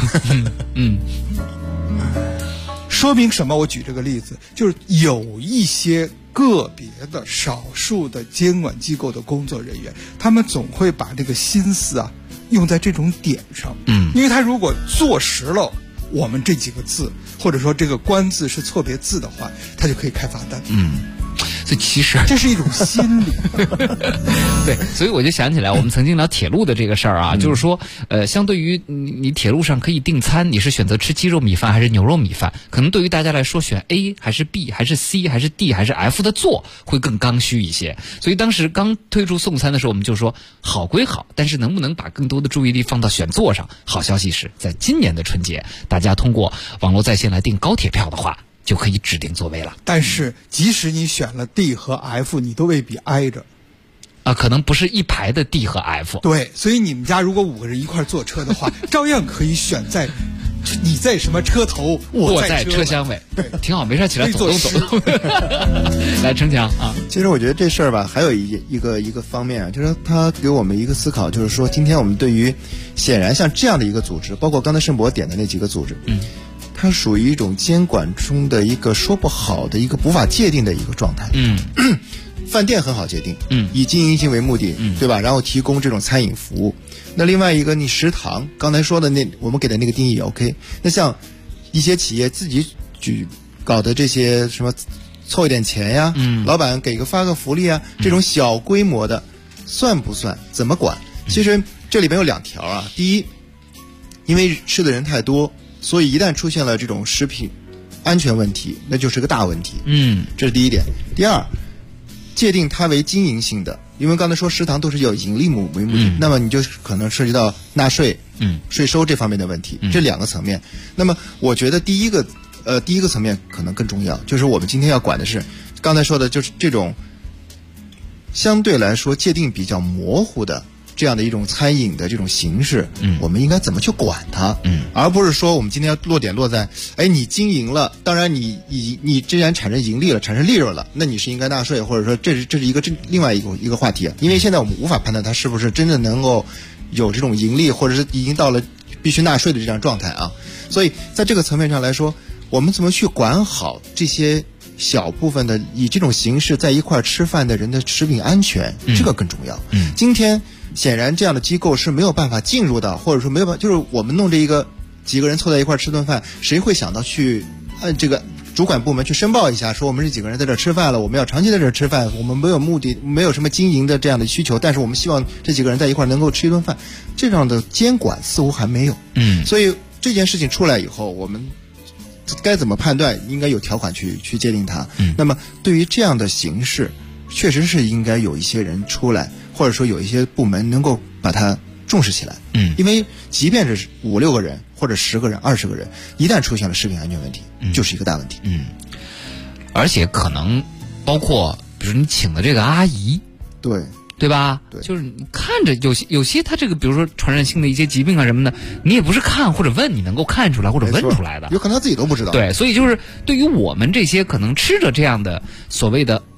说明什么？我举这个例子，就是有一些个别的少数的监管机构的工作人员，他们总会把这个心思用在这种点上，因为他如果坐实了我们这几个字，或者说这个官字是错别字的话，他就可以开罚单。 所以其实这是一种心理。 对，所以我就想起来，我们曾经聊铁路的这个事儿啊，就是说，相对于你铁路上可以订餐，你是选择吃鸡肉米饭还是牛肉米饭？可能对于大家来说，选 A 还是 B 还是 C 还是 D 还是 F 的座会更刚需一些。所以当时刚推出送餐的时候，我们就说好归好，但是能不能把更多的注意力放到选座上？好消息是在今年的春节，大家通过网络在线来订高铁票的话，就可以指定座位了。 但是即使你选了 D 和 F， 你都未必挨着可能不是一排的 D 和 F。 对，所以你们家如果5个人一块坐车的话，照样可以选在你在什么车头，我在车厢尾，对，挺好，没事起来走动。来，程强啊， 其实我觉得这事儿吧，还有一个方面就是他给我们一个思考，就是说今天我们对于显然像这样的一个组织，包括刚才盛博点的那几个组织，它属于一种监管中的一个说不好的一个无法界定的一个状态。饭店很好界定，以经营性为目的，对吧？然后提供这种餐饮服务。那另外一个，你食堂刚才说的我们给的那个定义也 OK。那像一些企业自己搞的这些什么凑一点钱呀，老板发个福利啊，这种小规模的算不算？怎么管？其实这里边有2条啊。第一，因为吃的人太多，所以一旦出现了这种食品安全问题，那就是个大问题。这是第一点。第二，界定它为经营性的，因为刚才说食堂都是有盈利为目的，那么你就可能涉及到纳税、税收这方面的问题，这2个层面。那么我觉得第一个层面可能更重要，就是我们今天要管的是刚才说的，就是这种相对来说界定比较模糊的这样的一种餐饮的这种形式，我们应该怎么去管它？而不是说我们今天要落点落在，你经营了，当然你既然产生盈利了，产生利润了，那你是应该纳税，或者说这是另外一个话题啊。因为现在我们无法判断它是不是真的能够有这种盈利，或者是已经到了必须纳税的这样状态啊。所以在这个层面上来说，我们怎么去管好这些小部分的以这种形式在一块吃饭的人的食品安全，这个更重要。今天显然这样的机构是没有办法进入到，或者说没有办法，就是我们弄这几个人凑在一块吃顿饭，谁会想到去这个主管部门去申报一下，说我们这几个人在这吃饭了，我们要长期在这吃饭，我们没有目的，没有什么经营的这样的需求，但是我们希望这几个人在一块能够吃一顿饭，这样的监管似乎还没有。所以这件事情出来以后，我们该怎么判断，应该有条款去界定它。那么对于这样的形式，确实是应该有一些人出来，或者说有一些部门能够把它重视起来。因为即便是5、6个人或者10个人、20个人，一旦出现了食品安全问题，就是一个大问题。 而且可能包括比如你请的这个阿姨，对吧？ 对， 就是你看着有些他这个，比如说传染性的一些疾病啊什么的，你也不是看或者问你能够看出来或者问出来的， 有可能他自己都不知道。 对，所以就是对于我们这些可能吃着这样的所谓的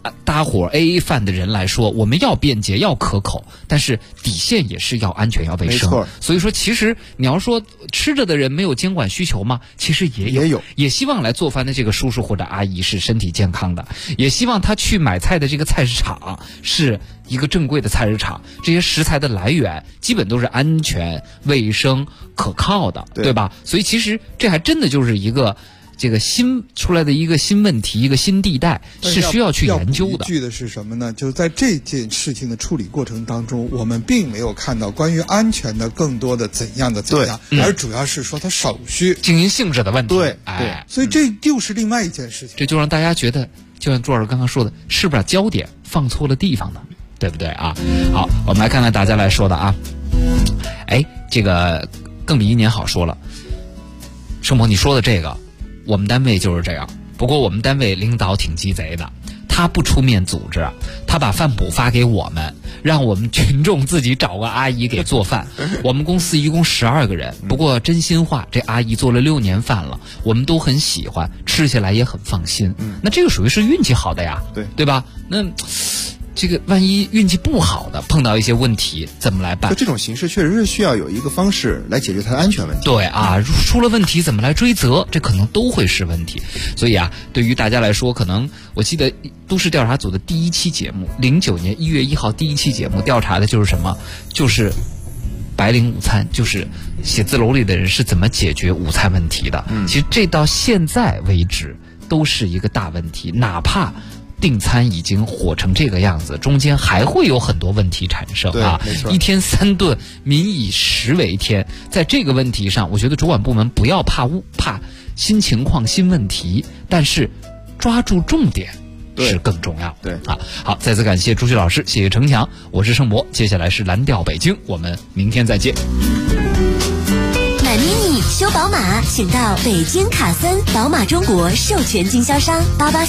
搭伙 AA 饭的人来说，我们要便捷要可口，但是底线也是要安全要卫生。 没错。 所以说其实你要说吃着的人没有监管需求吗？其实也有，也希望来做饭的这个叔叔或者阿姨是身体健康的，也希望他去买菜的这个菜市场是一个正规的菜市场，这些食材的来源基本都是安全、卫生、可靠的，对吧？所以其实这还真的就是一个这个新出来的一个新问题，一个新地带，是需要去研究的。 要补一句的是什么呢？就是在这件事情的处理过程当中，我们并没有看到关于安全的更多的怎样，而主要是说它手续经营性质的问题。 对，所以这又是另外一件事情。 这就让大家觉得，就像朱老师刚刚说的，是不是把焦点放错了地方呢？对不对啊？好，我们来看看大家来说的啊。这个更比1年好说了。盛博，你说的这个，我们单位就是这样。不过我们单位领导挺鸡贼的，他不出面组织，他把饭谱发给我们，让我们群众自己找个阿姨给做饭。我们公司一共12个人，不过真心话，这阿姨做了6年饭了，我们都很喜欢，吃起来也很放心。那这个属于是运气好的呀，对吧？那这个万一运气不好的，碰到一些问题怎么来办？ 这种形式确实是需要有一个方式来解决它的安全问题。 对啊，出了问题怎么来追责，这可能都会是问题。所以啊，对于大家来说，可能我记得都市调查组的第1期节目，09年1月1号第1期节目调查的就是什么？就是白领午餐，就是写字楼里的人是怎么解决午餐问题的。其实这到现在为止都是一个大问题，哪怕订餐已经火成这个样子，中间还会有很多问题产生啊！一天3顿，民以食为天，在这个问题上，我觉得主管部门不要怕新情况、新问题，但是抓住重点是更重要。 对啊，好，再次感谢朱旭老师，谢谢程强，我是盛博，接下来是蓝调北京，我们明天再见。 买 mini 修宝马，请到北京卡森宝马中国授权经销商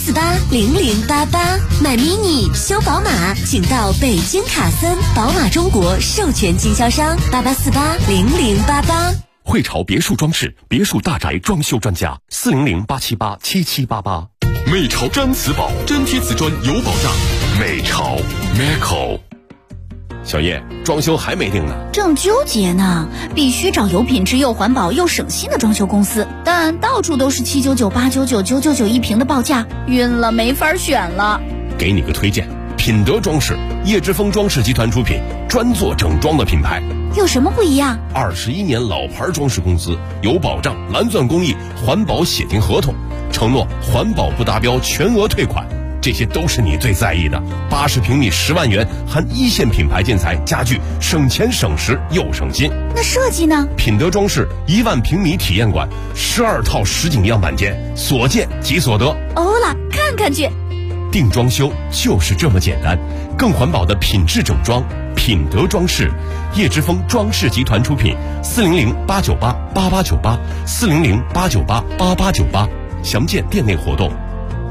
88480088。买 mini 修宝马，请到北京卡森宝马中国授权经销商88480088。 汇潮别墅装饰，别墅大宅装修专家，400-878-7788。美潮真瓷宝，真贴瓷砖有保障。美潮 Meco。小叶，装修还没定呢， 正纠结呢。必须找有品质又环保又省心的装修公司，但到处都是799、899、999一平的报价，晕了，没法选了。 给你个推荐，品德装饰，叶之峰装饰集团出品，专做整装的品牌。 有什么不一样 ？21年老牌装饰公司，有保障，蓝钻工艺，环保写定合同，承诺环保不达标全额退款。这些都是你最在意的。80平米10万元，含1线品牌建材家具，省钱省时又省心。 那设计呢？ 品德装饰1万平米体验馆，12套实景样板间，所见即所得。 欧了，看看去。 定装修就是这么简单，更环保的品质整装，品德装饰，叶之峰装饰集团出品，400-898-8898，400-898-8898，详见店内活动。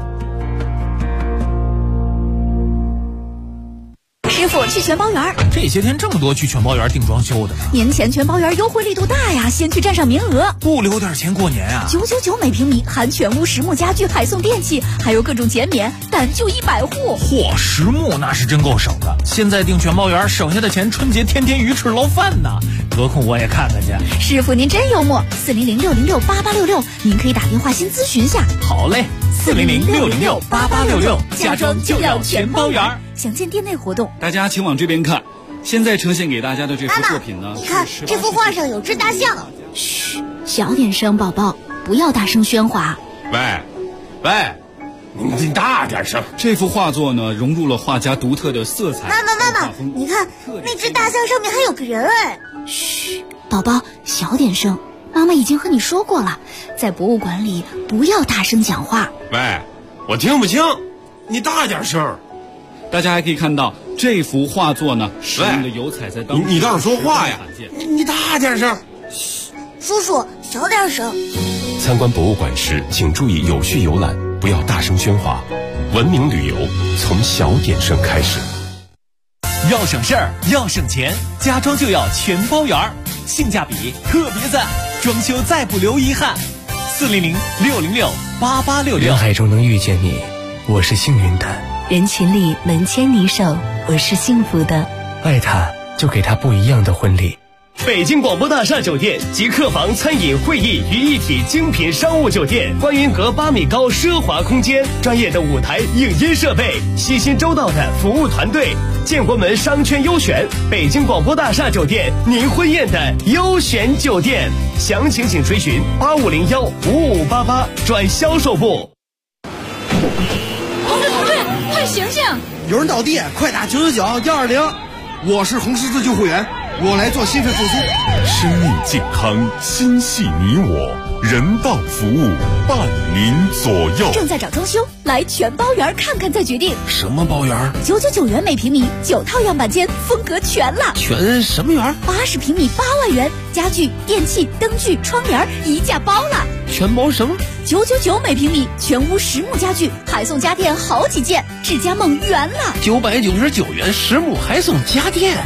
师傅，去全包园。 这些天这么多去全包园订装修的呢。 年前全包园优惠力度大呀，先去占上名额。 不留点钱过年啊 ？999每平米，含全屋实木家具，还送电器，还有各种减免，但就100户。 嚯，实木那是真够省的。现在订全包园省下的钱，春节天天鱼翅捞饭呢。得空我也看看去。 师傅您真幽默，400-606-8866，您可以打电话先咨询下。 好嘞，400-606-8866，家装就要全包园。 详见店内活动。 大家请往这边看，现在呈现给大家的这幅作品呢， 你看这幅画上有只大象。 嘘，小点声，宝宝，不要大声喧哗。 喂， 你大点声。 这幅画作呢，融入了画家独特的色彩。 妈妈，你看那只大象上面还有个人哎。 嘘，宝宝，小点声。妈妈已经和你说过了，在博物馆里不要大声讲话。 喂，我听不清，你大点声。 大家还可以看到这幅画作呢，使用的油彩在当中。 你倒是说话呀！你大点声。 嘘，叔叔小点声。 参观博物馆时，请注意有序游览，不要大声喧哗。文明旅游从小点声开始。 要省事儿，要省钱，家装就要全包园，性价比特别赞，装修再不留遗憾。400-606-8866。 人海中能遇见你，我是幸运的。 人群里能牵你手，我是幸福的。 爱他，就给他不一样的婚礼。 北京广播大厦酒店集客房、餐饮、会议于一体精品商务酒店，观云阁8米高奢华空间，专业的舞台影音设备，细心周到的服务团队，建国门商圈优选，北京广播大厦酒店，您婚宴的优选酒店。详情请垂询8501-5588转销售部。 同志，快醒醒！ 有人倒地，快打999-120。我是红十字救护员，我来做心肺复苏。 生命健康，心系你我，人道服务伴您左右。 正在找装修，来全包园看看再决定。 什么包园 ？999元每平米，9套样板间，风格全了。 全什么园 ？80平米8万元，家具、电器、灯具、窗帘一价包了。 全包什么 ？999每平米，全屋实木家具，还送家电好几件，智家梦圆了。 999元实木还送家电，